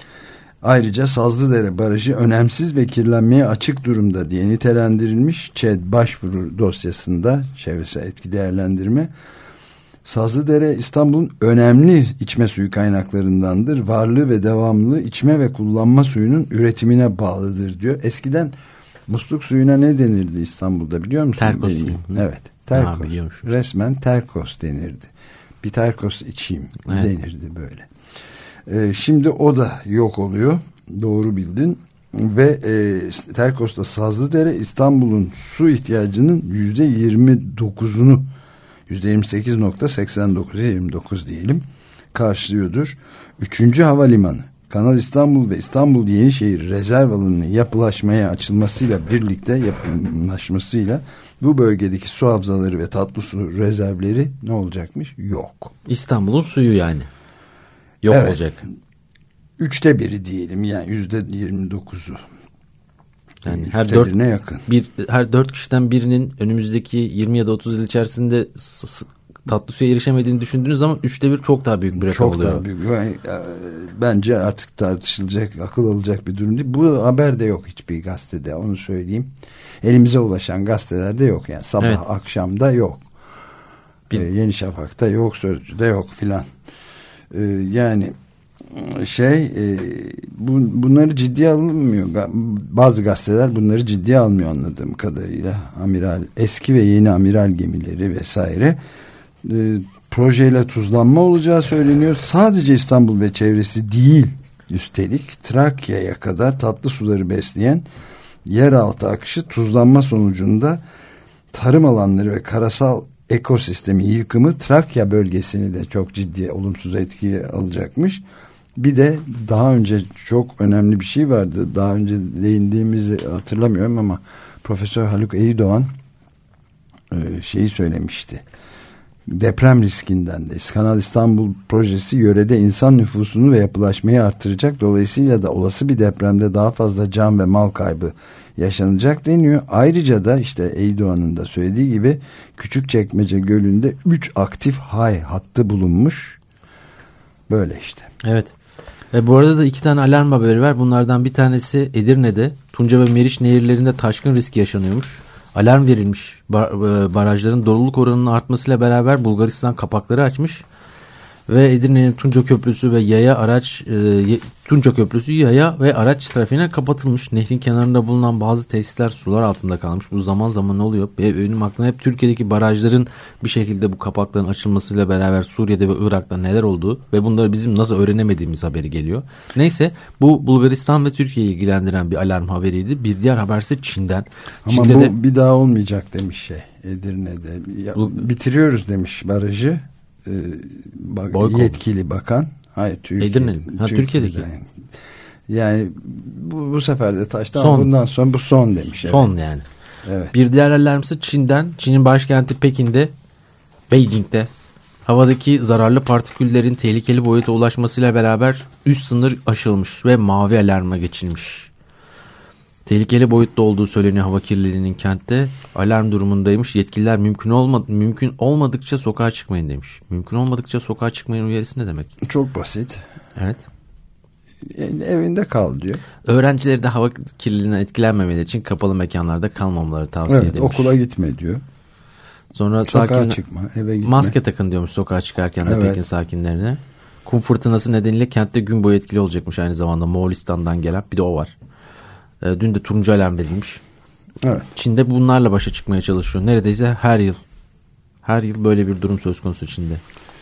Ayrıca Sazlıdere Barajı önemsiz ve kirlenmeye açık durumda diye nitelendirilmiş ÇED başvuru dosyasında, çevresel etki değerlendirme. Sazlıdere İstanbul'un önemli içme suyu kaynaklarındandır. Varlığı ve devamlılığı içme ve kullanma suyunun üretimine bağlıdır diyor. Eskiden musluk suyuna ne denirdi İstanbul'da biliyor musun? Terkos suyu. Evet, terkos. Ha, resmen terkos denirdi. Bir terkos içeyim, evet, denirdi böyle. Ee, şimdi o da yok oluyor. Doğru bildin. Ve e, Terkos'ta Sazlıdere İstanbul'un su ihtiyacının yüzde yirmi dokuzunu, yüzde yirmi sekiz nokta seksen dokuz, yirmi dokuz diyelim, karşılıyordur. Üçüncü havalimanı, Kanal İstanbul ve İstanbul Yenişehir rezerv alanının yapılaşmaya açılmasıyla birlikte, yapılaşmasıyla bu bölgedeki su havzaları ve tatlı su rezervleri ne olacakmış? Yok. İstanbul'un suyu yani. Yok, evet, olacak. Üçte biri diyelim, yani yüzde yirmi dokuzu. Yani her dört, yakın. Bir, her dört kişiden birinin önümüzdeki yirmi ya da otuz yıl içerisinde s- s- tatlı suya erişemediğini düşündüğünüz zaman üçte bir çok daha büyük bir rakam çok oluyor. Çok daha büyük. Yani, bence artık tartışılacak, akıl alacak bir durum değil. Bu haber de yok hiçbir gazetede, onu söyleyeyim. Elimize ulaşan gazetelerde yok yani. Sabah, evet, akşamda yok. Bir, ee, Yeni Şafak'ta yok, Sözcü'de yok filan. Ee, yani şey e, bu, bunları ciddiye alınmıyor. Bazı gazeteler bunları ciddiye almıyor anladığım kadarıyla. Amiral, eski ve yeni amiral gemileri vesaire. E, projeyle tuzlanma olacağı söyleniyor. Sadece İstanbul ve çevresi değil, üstelik Trakya'ya kadar tatlı suları besleyen yeraltı akışı tuzlanma sonucunda tarım alanları ve karasal ekosistemin yıkımı Trakya bölgesini de çok ciddi olumsuz etkiye alacakmış. Bir de daha önce çok önemli bir şey vardı. Daha önce değindiğimizi hatırlamıyorum ama Profesör Haluk Eydoğan şeyi söylemişti. Deprem riskinden de Kanal İstanbul projesi yörede insan nüfusunu ve yapılaşmayı artıracak. Dolayısıyla da olası bir depremde daha fazla can ve mal kaybı yaşanacak deniyor. Ayrıca da işte Eydoğan'ın da söylediği gibi Küçükçekmece Gölü'nde üç aktif hay hattı bulunmuş. Böyle işte. Evet. Ve bu arada da iki tane alarm haberi var. Bunlardan bir tanesi Edirne'de Tunca ve Meriç nehirlerinde taşkın riski yaşanıyormuş. Alarm verilmiş. Bar- barajların doluluk oranının artmasıyla beraber Bulgaristan kapakları açmış. Ve Edirne'nin Tunca Köprüsü ve yaya araç e, Tunca Köprüsü yaya ve araç trafiğine kapatılmış. Nehrin kenarında bulunan bazı tesisler sular altında kalmış. Bu zaman zaman oluyor. Benim aklıma hep Türkiye'deki barajların bir şekilde bu kapakların açılmasıyla beraber Suriye'de ve Irak'ta neler olduğu ve bunları bizim nasıl öğrenemediğimiz haberi geliyor. Neyse, bu Bulgaristan ve Türkiye'yi ilgilendiren bir alarm haberiydi. Bir diğer haberse Çin'den. Ama Çin'de bu de, bir daha olmayacak demiş şey Edirne'de. Ya, bu, bitiriyoruz demiş barajı. Ee, bak, yetkili bakan, hayır Türkiye'de, ha, Türkiye'deki yani, yani bu, bu sefer de taştan son, bundan sonra bu son demiş. Son evet. yani. Evet. Bir diğer alarmsı Çin'den. Çin'in başkenti Pekin'de, Beijing'de Havadaki zararlı partiküllerin tehlikeli boyuta ulaşmasıyla beraber üst sınır aşılmış ve mavi alarma geçilmiş. Tehlikeli boyutta olduğu söyleniyor hava kirliliğinin kentte. Alarm durumundaymış. Yetkililer mümkün olma, mümkün olmadıkça sokağa çıkmayın demiş. Mümkün olmadıkça sokağa çıkmayın uyarısı ne demek? Çok basit. Evet. Yani evinde kal diyor. Öğrencileri de hava kirliliğinden etkilenmemeleri için kapalı mekanlarda kalmamaları tavsiye evet, edilmiş. Okula gitme diyor. Sonra sokağa sakin, çıkma, eve gitme. Maske takın diyormuş sokağa çıkarken de evet. Pekin sakinlerine. Kum fırtınası nedeniyle kentte gün boyu etkili olacakmış aynı zamanda. Moğolistan'dan gelen bir de o var. E, dün de turuncu alarm verilmiş. Evet. Çin'de bunlarla başa çıkmaya çalışıyor. Neredeyse her yıl. Her yıl böyle bir durum söz konusu Çin'de.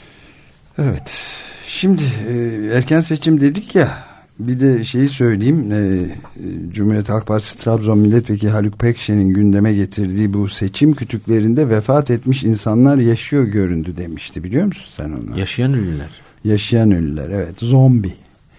Evet. Şimdi e, erken seçim dedik ya. Bir de şeyi söyleyeyim. E, Cumhuriyet Halk Partisi Trabzon Milletvekili Haluk Pekşen'in gündeme getirdiği bu seçim kütüklerinde vefat etmiş insanlar yaşıyor göründü demişti. Biliyor musun sen onu? Yaşayan ölüler. Yaşayan ölüler, evet. Zombi.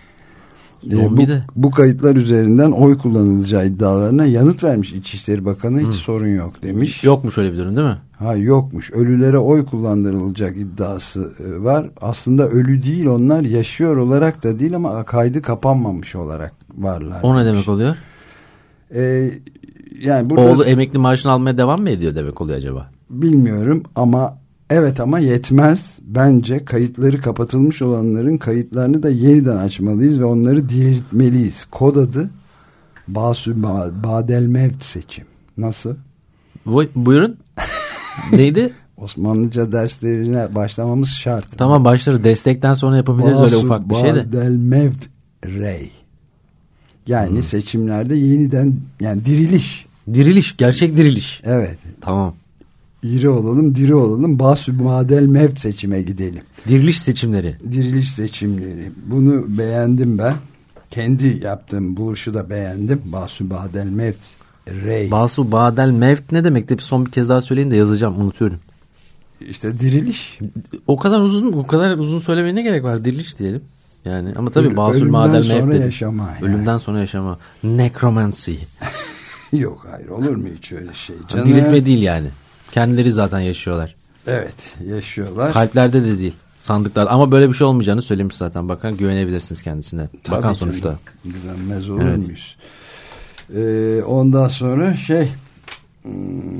Zombi e, bu, de. bu kayıtlar üzerinden oy kullanılacağı iddialarına yanıt vermiş İçişleri Bakanı. Hiç hmm. sorun yok demiş. Yokmuş öyle bir durum değil mi? Ha, yokmuş. Ölülere oy kullandırılacak iddiası var. Aslında ölü değil onlar, yaşıyor olarak da değil ama kaydı kapanmamış olarak varlar. O demiş. ne demek oluyor? Ee, yani burada, oğlu emekli maaşını almaya devam mı ediyor demek oluyor acaba? Bilmiyorum ama evet, ama yetmez. Bence kayıtları kapatılmış olanların kayıtlarını da yeniden açmalıyız ve onları diriltmeliyiz. Kod adı Basu Badelmevt seçim. Nasıl? Bu, buyurun. Neydi? Osmanlıca derslerine başlamamız şart. Tamam, başlarız. Destekten sonra yapabiliriz Basu öyle ufak bir şey de. Badelmevt Rey. Yani hmm. seçimlerde yeniden, yani diriliş. Diriliş, gerçek diriliş. Evet. Tamam. İri olalım, diri olalım. Basu Badelmevt seçime gidelim. Diriliş seçimleri. Diriliş seçimleri. Bunu beğendim ben. Kendi yaptığım buluşu da beğendim. Basu Badelmevt Rey. Basu Badelmevt ne demekti? Son bir kez daha söyleyin de yazacağım, unutuyorum. İşte diriliş. O kadar uzun, o kadar uzun söylemeye ne gerek var? Diriliş diyelim. Yani ama tabii Öl, Basu Badelmevt Ölümden sonra dedim. yaşama. Yani. Ölümden sonra yaşama. Necromancy. Yok, hayır, olur mu hiç öyle şey? Canım. Diriltme değil yani. Kendileri zaten yaşıyorlar. Evet, yaşıyorlar. Kalplerde de değil, sandıklar. Ama böyle bir şey olmayacağını söylemiş zaten bakan. Güvenebilirsiniz kendisine. Tabii bakan sonuçta. Güvenmez olur evet. muyuz? Ee, ondan sonra şey hmm,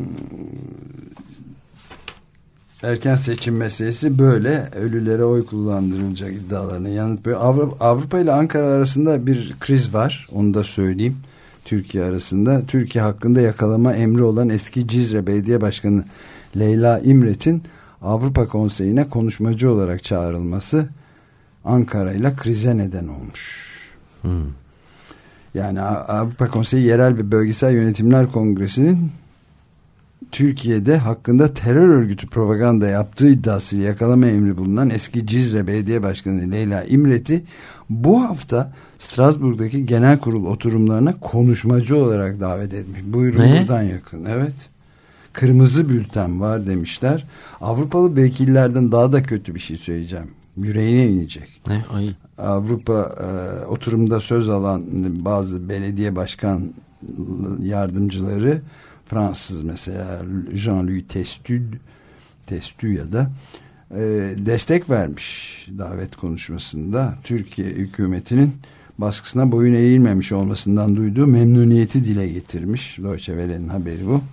erken seçim meselesi böyle. Ölülere oy kullandırılacak iddialarına yanıt böyle. Avrupa, Avrupa ile Ankara arasında bir kriz var. Onu da söyleyeyim. Türkiye arasında. Türkiye hakkında yakalama emri olan eski Cizre Belediye Başkanı Leyla İmret'in Avrupa Konseyi'ne konuşmacı olarak çağrılması Ankara ile krize neden olmuş. Hmm. Yani Avrupa Konseyi Yerel ve Bölgesel Yönetimler Kongresi'nin Türkiye'de hakkında terör örgütü propaganda yaptığı iddiasıyla yakalama emri bulunan eski Cizre Belediye Başkanı Leyla İmret'i bu hafta Strasbourg'daki genel kurul oturumlarına konuşmacı olarak davet etmiş. Buyurun ne? Buradan yakın. Evet. Kırmızı bülten var demişler. Avrupalı vekillerden daha da kötü bir şey söyleyeceğim. Yüreğine inecek. Ne? Ay. Avrupa e, oturumda söz alan bazı belediye başkan yardımcıları, Fransız mesela Jean-Louis Testu, Testu ya da e, destek vermiş davet konuşmasında. Türkiye hükümetinin baskısına boyun eğilmemiş olmasından duyduğu memnuniyeti dile getirmiş. Deutsche Welle'nin haberi bu.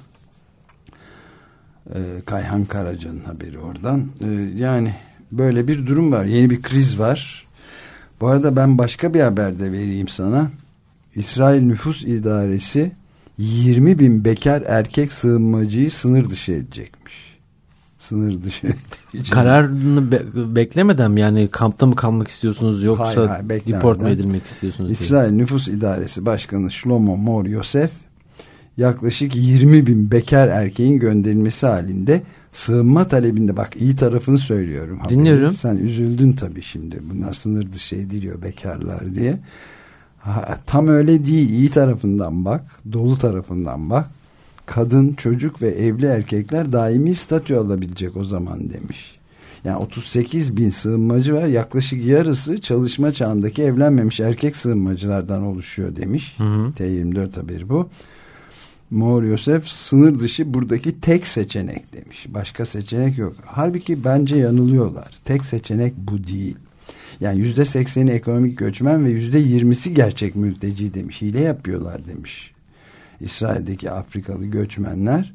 E, Kayhan Karaca'nın haberi oradan. E, yani böyle bir durum var. Yeni bir kriz var. Bu arada ben başka bir haber de vereyim sana. İsrail Nüfus İdaresi yirmi bin bekar erkek sığınmacıyı sınır dışı edecekmiş. Sınır dışı edecek. Kararını be- beklemeden mi, yani kampta mı kalmak istiyorsunuz yoksa hayır, hayır, deport mu edilmek istiyorsunuz? İsrail diye. Nüfus İdaresi Başkanı Shlomo Mor Yosef yaklaşık yirmi bin bekar erkeğin gönderilmesi halinde sığınma talebinde, bak iyi tarafını söylüyorum. Dinliyorum. Sen üzüldün tabii şimdi. Bunlar sınır dışı ediliyor bekarlar diye. Ha, tam öyle değil. İyi tarafından bak. Dolu tarafından bak. Kadın, çocuk ve evli erkekler daimi statü alabilecek o zaman demiş. Yani otuz sekiz bin sığınmacı var. Yaklaşık yarısı çalışma çağındaki evlenmemiş erkek sığınmacılardan oluşuyor demiş. Hı hı. T yirmi dört haberi bu. Mor Yosef sınır dışı buradaki tek seçenek demiş. Başka seçenek yok. Halbuki bence yanılıyorlar. Tek seçenek bu değil. Yani yüzde sekseni ekonomik göçmen ve yüzde yirmisi gerçek mülteci demiş. Hile yapıyorlar demiş. İsrail'deki Afrikalı göçmenler.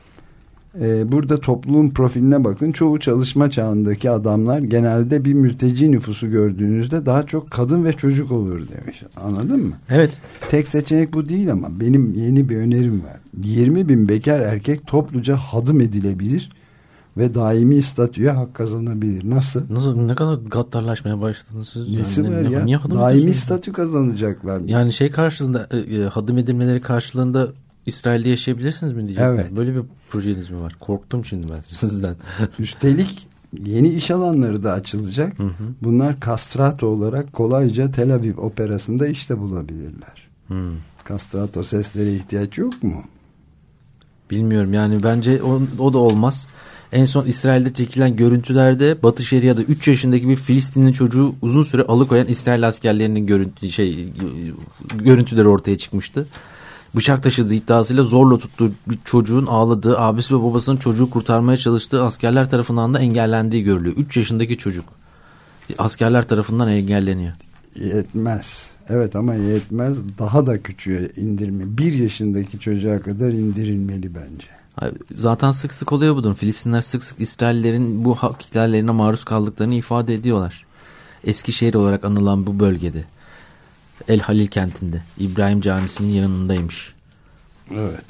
Ee, burada topluluğun profiline bakın. Çoğu çalışma çağındaki adamlar genelde bir mülteci nüfusu gördüğünüzde daha çok kadın ve çocuk olur demiş. Anladın mı? Evet. Tek seçenek bu değil ama benim yeni bir önerim var. yirmi bin bekar erkek topluca hadım edilebilir ve daimi statüye hak kazanabilir. Nasıl? Nasıl, ne kadar gaddarlaşmaya başladınız siz? Nesi yani, var ne, ya? Niye hadım daimi ediyorsunuz? statü kazanacaklar. Yani şey karşılığında e, hadım edilmeleri karşılığında İsrail'de yaşayabilirsiniz mi diyecekler. Evet. Böyle bir projeniz mi var? Korktum şimdi ben sizden. Üstelik yeni iş alanları da açılacak. Hı hı. Bunlar kastrato olarak kolayca Tel Aviv operasında işte bulabilirler. Hı. Kastrato seslere ihtiyaç yok mu? Bilmiyorum yani bence o, o da olmaz. En son İsrail'de çekilen görüntülerde Batı Şeria'da üç yaşındaki bir Filistinli çocuğu uzun süre alıkoyan İsrail askerlerinin görüntü, şey, görüntüleri ortaya çıkmıştı. Bıçak taşıdığı iddiasıyla zorla tuttuğu bir çocuğun ağladığı, abisi ve babasının çocuğu kurtarmaya çalıştığı askerler tarafından da engellendiği görülüyor. üç yaşındaki çocuk askerler tarafından engelleniyor. Yetmez. Evet ama yetmez. Daha da küçüğe indirme. bir yaşındaki çocuğa kadar indirilmeli bence. Zaten sık sık oluyor bu durum. Filistinler sık sık İsraillerin bu hak ihlallerine maruz kaldıklarını ifade ediyorlar. Eskişehir olarak anılan bu bölgede. El Halil kentinde. İbrahim Camisi'nin yanındaymış. Evet.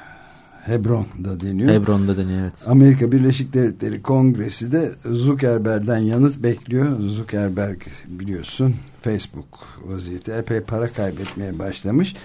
Hebron'da deniyor. Hebron'da deniyor, evet. Amerika Birleşik Devletleri Kongresi de Zuckerberg'den yanıt bekliyor. Zuckerberg biliyorsun Facebook vaziyeti epey para kaybetmeye başlamış.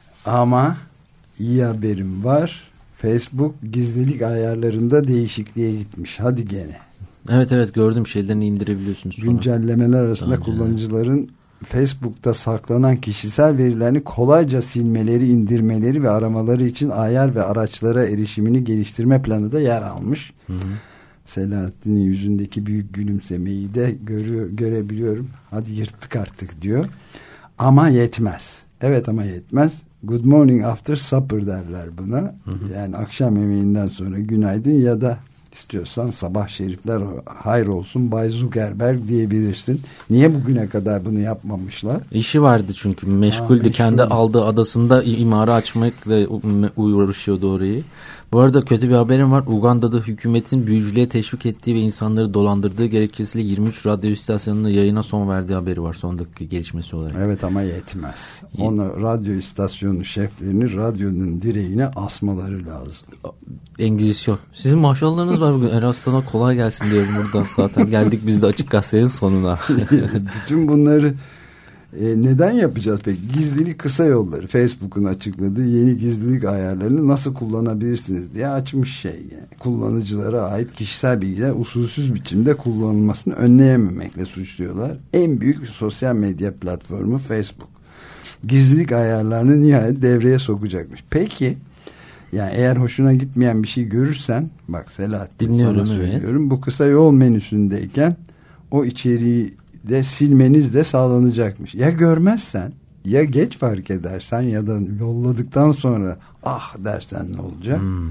Ama iyi haberim var. Facebook gizlilik ayarlarında değişikliğe gitmiş. Hadi gene. Evet evet gördüm, şeylerini indirebiliyorsunuz. Güncellemeler arasında kullanıcıların Facebook'ta saklanan kişisel verilerini kolayca silmeleri, indirmeleri ve aramaları için ayar ve araçlara erişimini geliştirme planı da yer almış. Hı hı. Selahattin'in yüzündeki büyük gülümsemeyi de görüyor, görebiliyorum. Hadi yırttık artık diyor. Ama yetmez. Evet ama yetmez. Good morning after supper derler buna. Hı hı. Yani akşam yemeğinden sonra günaydın ya da İstiyorsan sabah şerifler hayır olsun Bay Zuckerberg diyebilirsin. Niye bugüne kadar bunu yapmamışlar? İşi vardı çünkü. Meşguldü. Aa, meşgul. Kendi aldığı adasında imarı açmakla uğraşıyordu orayı. Bu arada kötü bir haberim var. Uganda'da hükümetin büyücülüğe teşvik ettiği ve insanları dolandırdığı gerekçesiyle yirmi üç radyo istasyonunda yayına son verdiği haberi var. Son dakika gelişmesi olarak. Evet ama yetmez. Onu radyo istasyonu şeflerini radyonun direğine asmaları lazım. Engizisyon. Sizin maşallahınız var bugün. Eraslan'a kolay gelsin diyorum buradan. Zaten geldik biz de Açık Gazete'nin sonuna. Bütün bunları E, neden yapacağız peki? Gizlilik kısa yolları. Facebook'un açıkladığı yeni gizlilik ayarlarını nasıl kullanabilirsiniz diye açmış şey. Yani kullanıcılara ait kişisel bilgiler usulsüz biçimde kullanılmasını önleyememekle suçluyorlar. En büyük bir sosyal medya platformu Facebook. Gizlilik ayarlarını nihayet devreye sokacakmış. Peki yani eğer hoşuna gitmeyen bir şey görürsen bak Selahattin dinliyorum, sana evet. söylüyorum. Bu kısa yol menüsündeyken o içeriği de silmeniz de sağlanacakmış. Ya görmezsen, ya geç fark edersen ya da yolladıktan sonra ah dersen ne olacak? Hmm.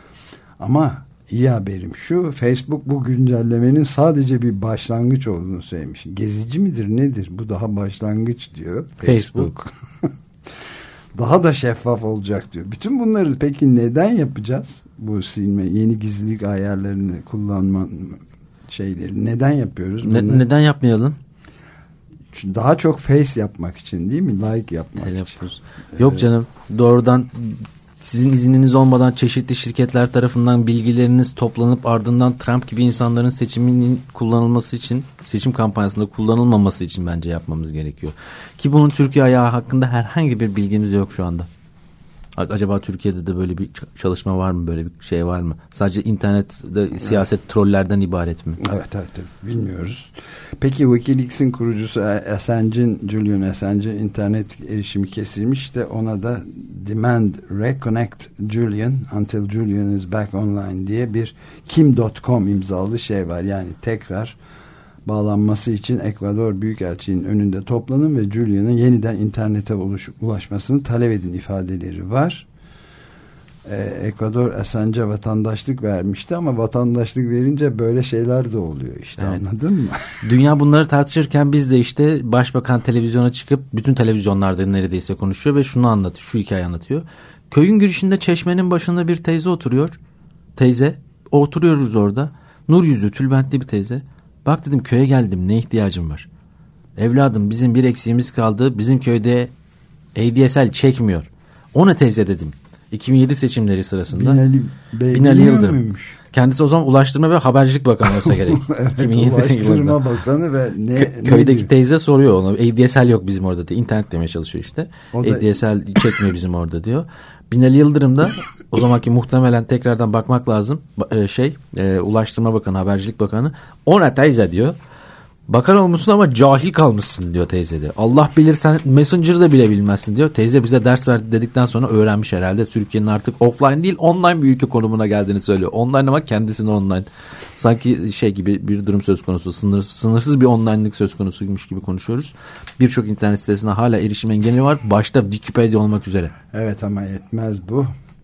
Ama iyi haberim şu, Facebook bu güncellemenin sadece bir başlangıç olduğunu söylemiş. Gezici midir nedir? Bu daha başlangıç diyor Facebook. Facebook. Daha da şeffaf olacak diyor. Bütün bunları peki neden yapacağız? Bu silme, yeni gizlilik ayarlarını kullanma şeyleri neden yapıyoruz? Ne, neden yapmayalım? Çünkü daha çok face yapmak için değil mi? Like yapmak Telefonuz. için. Yok evet. Canım doğrudan sizin izniniz olmadan çeşitli şirketler tarafından bilgileriniz toplanıp ardından Trump gibi insanların seçiminin kullanılması için, seçim kampanyasında kullanılmaması için bence yapmamız gerekiyor. Ki bunun Türkiye ayağı hakkında herhangi bir bilgimiz yok şu anda. Acaba Türkiye'de de böyle bir çalışma var mı? Böyle bir şey var mı? Sadece internette siyaset evet. trollerden ibaret mi? Evet, evet, evet. Bilmiyoruz. Peki Wikileaks'in kurucusu Assange'in, Julian Assange'in internet erişimi kesilmiş de ona da Demand Reconnect Julian Until Julian is back online diye bir kim nokta com imzalı şey var. Yani tekrar bağlanması için Ekvador Büyükelçiliğinin önünde toplanın ve Julian'ın yeniden internete ulaş, ulaşmasını talep edin ifadeleri var. Ee, Ekvador Assange'a vatandaşlık vermişti ama vatandaşlık verince böyle şeyler de oluyor işte, evet. Anladın mı? Dünya bunları tartışırken biz de işte başbakan televizyona çıkıp bütün televizyonlarda neredeyse konuşuyor ve şunu anlatıyor, şu hikaye anlatıyor. Köyün girişinde çeşmenin başında bir teyze oturuyor. Teyze, oturuyoruz orada. Nur yüzlü, tülbentli bir teyze. Bak dedim, köye geldim, ne ihtiyacım var? Evladım, bizim bir eksiğimiz kaldı. Bizim köyde A D S L çekmiyor. O ne teyze dedim. iki bin yedi seçimleri sırasında. Binali Bey Binali Yıldırım. Kendisi o zaman Ulaştırma ve Habercilik Bakanı olsa gerek. Evet, iki bin yedi Ulaştırma Bakanı ve ne, Kö- köydeki ne teyze soruyor ona. A D S L yok bizim orada diye. İnternet demeye çalışıyor işte. O A D S L da... çekmiyor bizim orada diyor. Binali Yıldırım da o zamanki muhtemelen tekrardan bakmak lazım. Şey, e, Ulaştırma Bakanı, Habercilik Bakanı. O ne teyze diyor. Bakan olmuşsun ama cahil kalmışsın diyor teyze de. Allah bilir, sen Messenger'ı da bile bilmezsin diyor. Teyze bize ders verdi dedikten sonra öğrenmiş herhalde. Türkiye'nin artık offline değil online bir ülke konumuna geldiğini söylüyor. Online ama kendisini online. Sanki şey gibi bir durum söz konusu. Sınırsız, sınırsız bir online'lık söz konusuymuş gibi konuşuyoruz. Birçok internet sitesine hala erişim engeli var. Başta Wikipedia olmak üzere. Evet ama yetmez bu.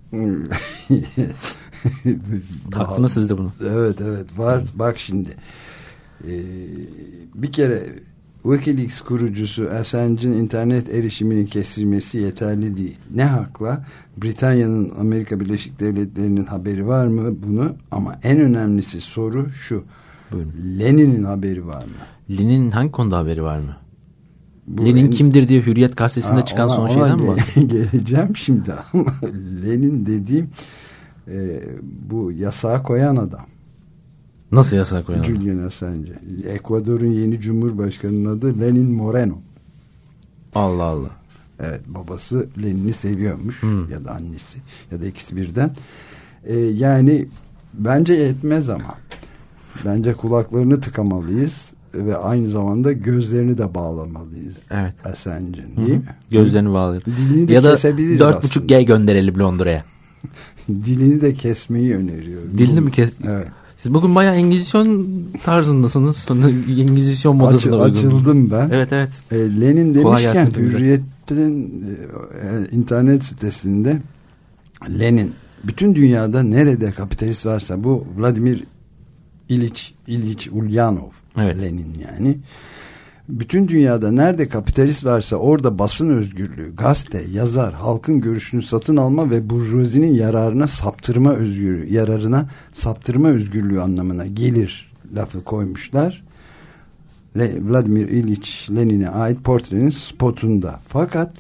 Haklısınız siz de bunu. Evet evet var. Bak şimdi. Ee, bir kere Wikileaks kurucusu Assange'in internet erişiminin kesilmesi yeterli değil. Ne hakla? Britanya'nın, Amerika Birleşik Devletleri'nin haberi var mı bunu? Ama en önemlisi soru şu. Buyurun. Lenin'in haberi var mı? Lenin'in hangi konuda haberi var mı? Bu Lenin en... kimdir diye Hürriyet gazetesinde ha, çıkan ona, son şeyden mi? Ge- geleceğim şimdi ama Lenin dediğim e, bu yasağı koyan adam. Nasıl yasak koyan? Julian Assange. Ekvador'un yeni Cumhurbaşkanı'nın adı Lenin Moreno. Allah Allah. Evet, babası Lenin'i seviyormuş hmm. ya da annesi ya da ikisi birden. Ee, yani bence yetmez ama. Bence kulaklarını tıkamalıyız ve aynı zamanda gözlerini de bağlamalıyız. Evet. Assange'in, değil Hı-hı. mi? Gözlerini bağlayalım. Dilini de ya kesebiliriz da dört buçuk G gönderelim Londra'ya. Dilini de kesmeyi öneriyorum. Dilini mi kes? Evet. Siz bugün bayağı Engizisyon tarzındasınız. Engizisyon modasına Aç, açıldım ben. Evet evet. E, Lenin demişken Hürriyet'in e, internet sitesinde Lenin bütün dünyada nerede kapitalist varsa, bu Vladimir İliç İliç Ulyanov, evet. Lenin yani. Bütün dünyada nerede kapitalist varsa orada basın özgürlüğü, gazete, yazar, halkın görüşünü satın alma ve burjuvazinin yararına saptırma özgürlüğü, yararına saptırma özgürlüğü anlamına gelir lafı koymuşlar. Le, Vladimir İliç Lenin'e ait portrenin spotunda. Fakat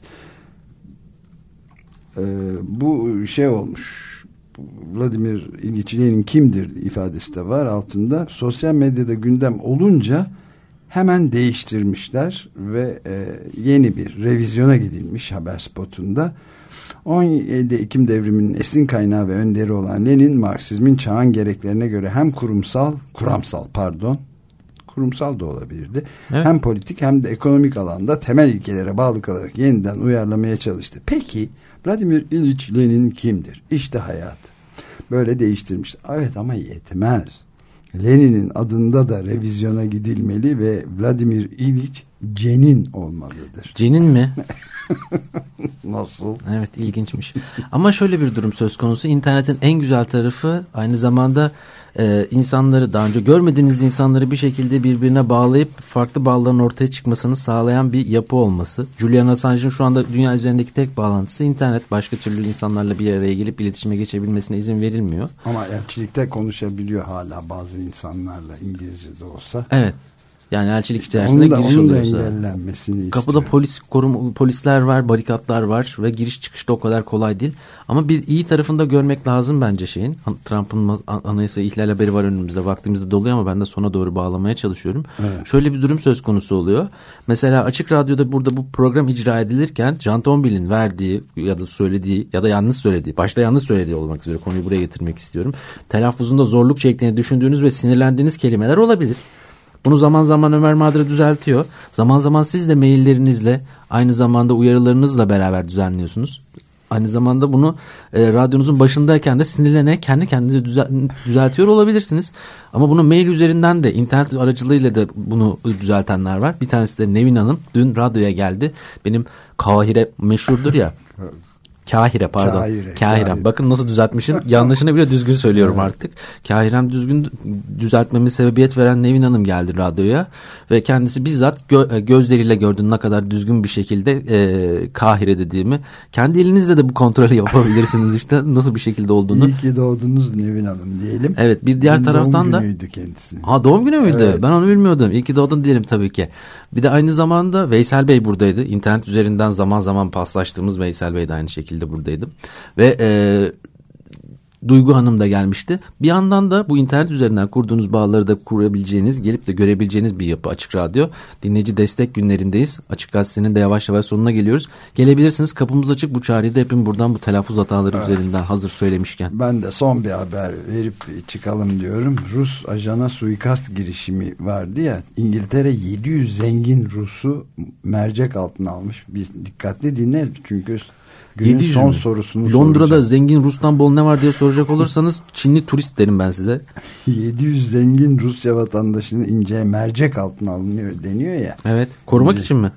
e, bu şey olmuş. Vladimir İliç Lenin kimdir ifadesi de var altında. Sosyal medyada gündem olunca hemen değiştirmişler ve e, yeni bir revizyona gidilmiş haber spotunda. on yedi Ekim devriminin esin kaynağı ve önderi olan Lenin, Marksizmin çağın gereklerine göre hem kurumsal, kuramsal pardon, kurumsal da olabilirdi. Evet. Hem politik hem de ekonomik alanda temel ilkelere bağlı kalarak yeniden uyarlamaya çalıştı. Peki Vladimir İliç Lenin kimdir? İşte hayat. Böyle değiştirmiş. Evet ama yetmez. Lenin'in adında da revizyona gidilmeli ve Vladimir İliç Cenin olmalıdır. Cenin mi? Nasıl? Evet, ilginçmiş. Ama şöyle bir durum söz konusu. İnternetin en güzel tarafı aynı zamanda e, insanları, daha önce görmediğiniz insanları bir şekilde birbirine bağlayıp farklı bağların ortaya çıkmasını sağlayan bir yapı olması. Julian Assange'ın şu anda dünya üzerindeki tek bağlantısı internet. Başka türlü insanlarla bir araya gelip iletişime geçebilmesine izin verilmiyor. Ama elçilikte konuşabiliyor hala bazı insanlarla, İngilizce de olsa. Evet. Yani elçilik içerisinde da, giriş oluyorsa. engellenmesini Kapıda istiyor. polis korum, polisler var, barikatlar var ve giriş çıkışta o kadar kolay değil. Ama bir iyi tarafını da görmek lazım bence şeyin. Trump'ın anayasa ihlal haberi var önümüzde. Vaktimizde doluyor ama ben de sona doğru bağlamaya çalışıyorum. Evet. Şöyle bir durum söz konusu oluyor. Mesela Açık Radyo'da burada bu program icra edilirken Can Tombil'in verdiği ya da söylediği ya da yanlış söylediği, başta yanlış söylediği olmak üzere konuyu buraya getirmek istiyorum. Telaffuzunda zorluk çektiğini düşündüğünüz ve sinirlendiğiniz kelimeler olabilir. Bunu zaman zaman Ömer Madre düzeltiyor. Zaman zaman siz de maillerinizle, aynı zamanda uyarılarınızla beraber düzenliyorsunuz. Aynı zamanda bunu e, radyonuzun başındayken de sinirlenerek kendi kendinize düzel, düzeltiyor olabilirsiniz. Ama bunu mail üzerinden de, internet aracılığıyla da bunu düzeltenler var. Bir tanesi de Nevin Hanım dün radyoya geldi. Benim Kahire meşhurdur ya. Kahire pardon. Kahire, Kahirem. Kahire. Bakın nasıl düzeltmişim. Yanlışını bile düzgün söylüyorum evet. artık. Kahirem düzgün düzeltmeme sebebiyet veren Nevin Hanım geldi radyoya. Ve kendisi bizzat gö- gözleriyle gördüğün ne kadar düzgün bir şekilde e, Kahire dediğimi. Kendi elinizle de bu kontrolü yapabilirsiniz işte. Nasıl bir şekilde olduğunu. İyi ki doğdunuz Nevin Hanım diyelim. Evet, bir diğer Dün taraftan doğum da. günüydü kendisi. Ha, doğum günü müydü? Evet. Ben onu bilmiyordum. İyi ki doğdun diyelim tabii ki. Bir de aynı zamanda Veysel Bey buradaydı. İnternet üzerinden zaman zaman paslaştığımız Veysel Bey de aynı şekilde buradaydı. Ve e, Duygu Hanım da gelmişti. Bir yandan da bu internet üzerinden kurduğunuz bağları da kurabileceğiniz, gelip de görebileceğiniz bir yapı Açık Radyo. Dinleyici destek günlerindeyiz. Açık Gazete'nin de yavaş yavaş sonuna geliyoruz. Gelebilirsiniz. Kapımız açık. Bu çağrıyı da yapayım buradan, bu telaffuz hataları evet. üzerinden hazır söylemişken. Ben de son bir haber verip çıkalım diyorum. Rus ajana suikast girişimi vardı ya. İngiltere yedi yüz zengin Rus'u mercek altına almış. Biz dikkatli dinle çünkü günün son mi? sorusunu Londra'da soracağım. Zengin Rus'tan bol ne var diye soracak olursanız Çinli turist derim ben size. yedi yüz zengin Rusya vatandaşının ince mercek altına alınıyor deniyor ya. Evet. Korumak İnce... için mi?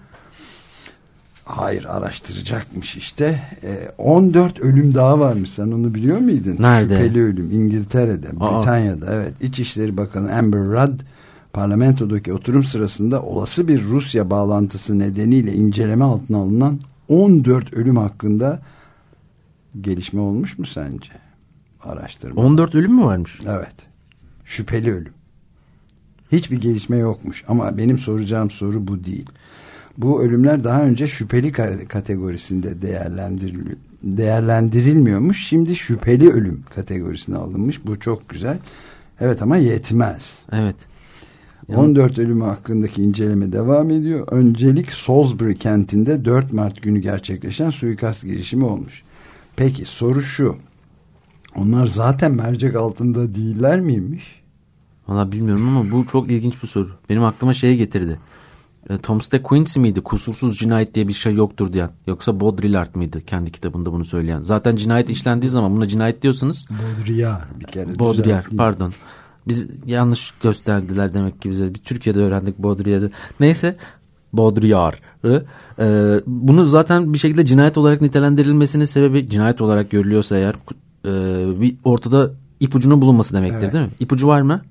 Hayır, araştıracakmış işte. E, on dört ölüm daha varmış. Sen onu biliyor muydun? Nerede? Şüpheli ölüm. İngiltere'de, Aa. Britanya'da. Evet. İçişleri Bakanı Amber Rudd parlamentodaki oturum sırasında olası bir Rusya bağlantısı nedeniyle inceleme altına alınan on dört ölüm hakkında gelişme olmuş mu sence? Araştırma. on dört ölüm mü varmış? Evet. Şüpheli ölüm. Hiçbir gelişme yokmuş. Ama benim soracağım soru bu değil. Bu ölümler daha önce şüpheli kategorisinde değerlendiril değerlendirilmiyormuş. Şimdi şüpheli ölüm kategorisine alınmış. Bu çok güzel. Evet ama yetmez. Evet. on dört ölümü hakkındaki inceleme devam ediyor. Öncelik Salisbury kentinde dört Mart günü gerçekleşen suikast girişimi olmuş. Peki soru şu. Onlar zaten mercek altında değiller miymiş? Valla bilmiyorum ama bu çok ilginç bir soru. Benim aklıma şeyi getirdi. Thomas de Quincey miydi? Kusursuz cinayet diye bir şey yoktur diyen. Yoksa Baudrillard mıydı? Kendi kitabında bunu söyleyen. Zaten cinayet işlendiği zaman buna cinayet diyorsanız. Baudrillard bir kere. Baudrillard pardon. Biz yanlış gösterdiler demek ki bize. Bir Türkiye'de öğrendik Baudrillard'ı. Neyse, Baudrillard'ı. E, bunu zaten bir şekilde cinayet olarak nitelendirilmesinin sebebi, cinayet olarak görülüyorsa eğer e, bir ortada ipucunun bulunması demektir evet. değil mi? İpucu var mı?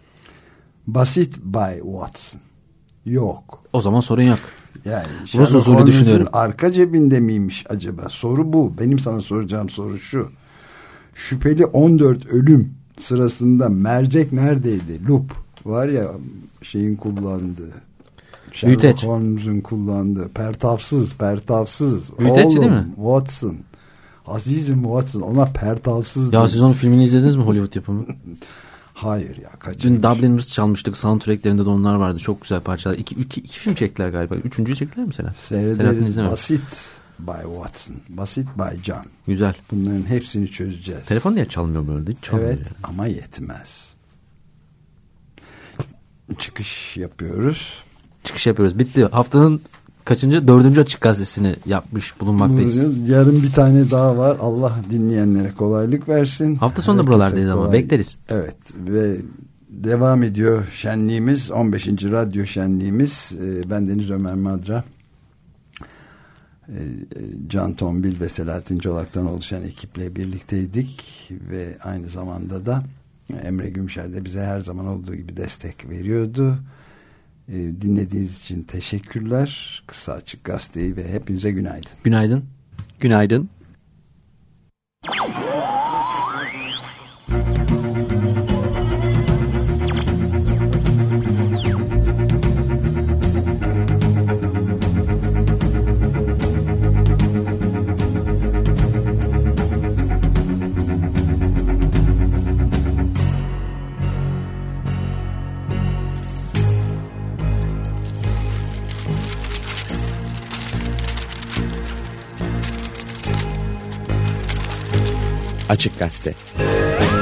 Basit Bay Watson. Yok. O zaman sorun yok. Yani Rus usulü düşünüyorum. Arka cebinde miymiş acaba? Soru bu. Benim sana soracağım soru şu. Şüpheli on dört ölüm sırasında mercek neredeydi? Lup var ya, şeyin kullandığı, Sherlock Holmes'un kullandığı, pertafsız pertafsız Büyüteççi oğlum değil mi? Watson, azizim Watson, ona pertafsız ya değil. Siz onun filmini izlediniz mi, Hollywood yapımı? Hayır ya, kaçırmış. Dün Dubliners çalmıştık, soundtracklerinde de onlar vardı, çok güzel parçalar. İki, iki, iki film çektiler galiba, üçüncüyü çektiler mi Selahattin? Seyrederiz. Basit Bay Watson, Basit Bay John. Güzel. Bunların hepsini çözeceğiz. Telefon niye çalmıyor böyle? Hiç çalmıyor evet yani. Ama yetmez. Çıkış yapıyoruz. Çıkış yapıyoruz. Bitti. Haftanın kaçıncı? Dördüncü Açık Gazetesi'ni yapmış bulunmaktayız. Yarın bir tane daha var. Allah dinleyenlere kolaylık versin. Hafta sonunda Herkese buralardayız kolay. Ama bekleriz. Evet ve devam ediyor şenliğimiz. on beşinci radyo şenliğimiz. Ben Deniz Ömer Madra, Can Tombil ve Selahattin Çolak'tan oluşan ekiple birlikteydik ve aynı zamanda da Emre Gümşer de bize her zaman olduğu gibi destek veriyordu. Dinlediğiniz için teşekkürler. Kısa Açık Gazete'yi ve hepinize günaydın. Günaydın. Günaydın. Açık Gazete.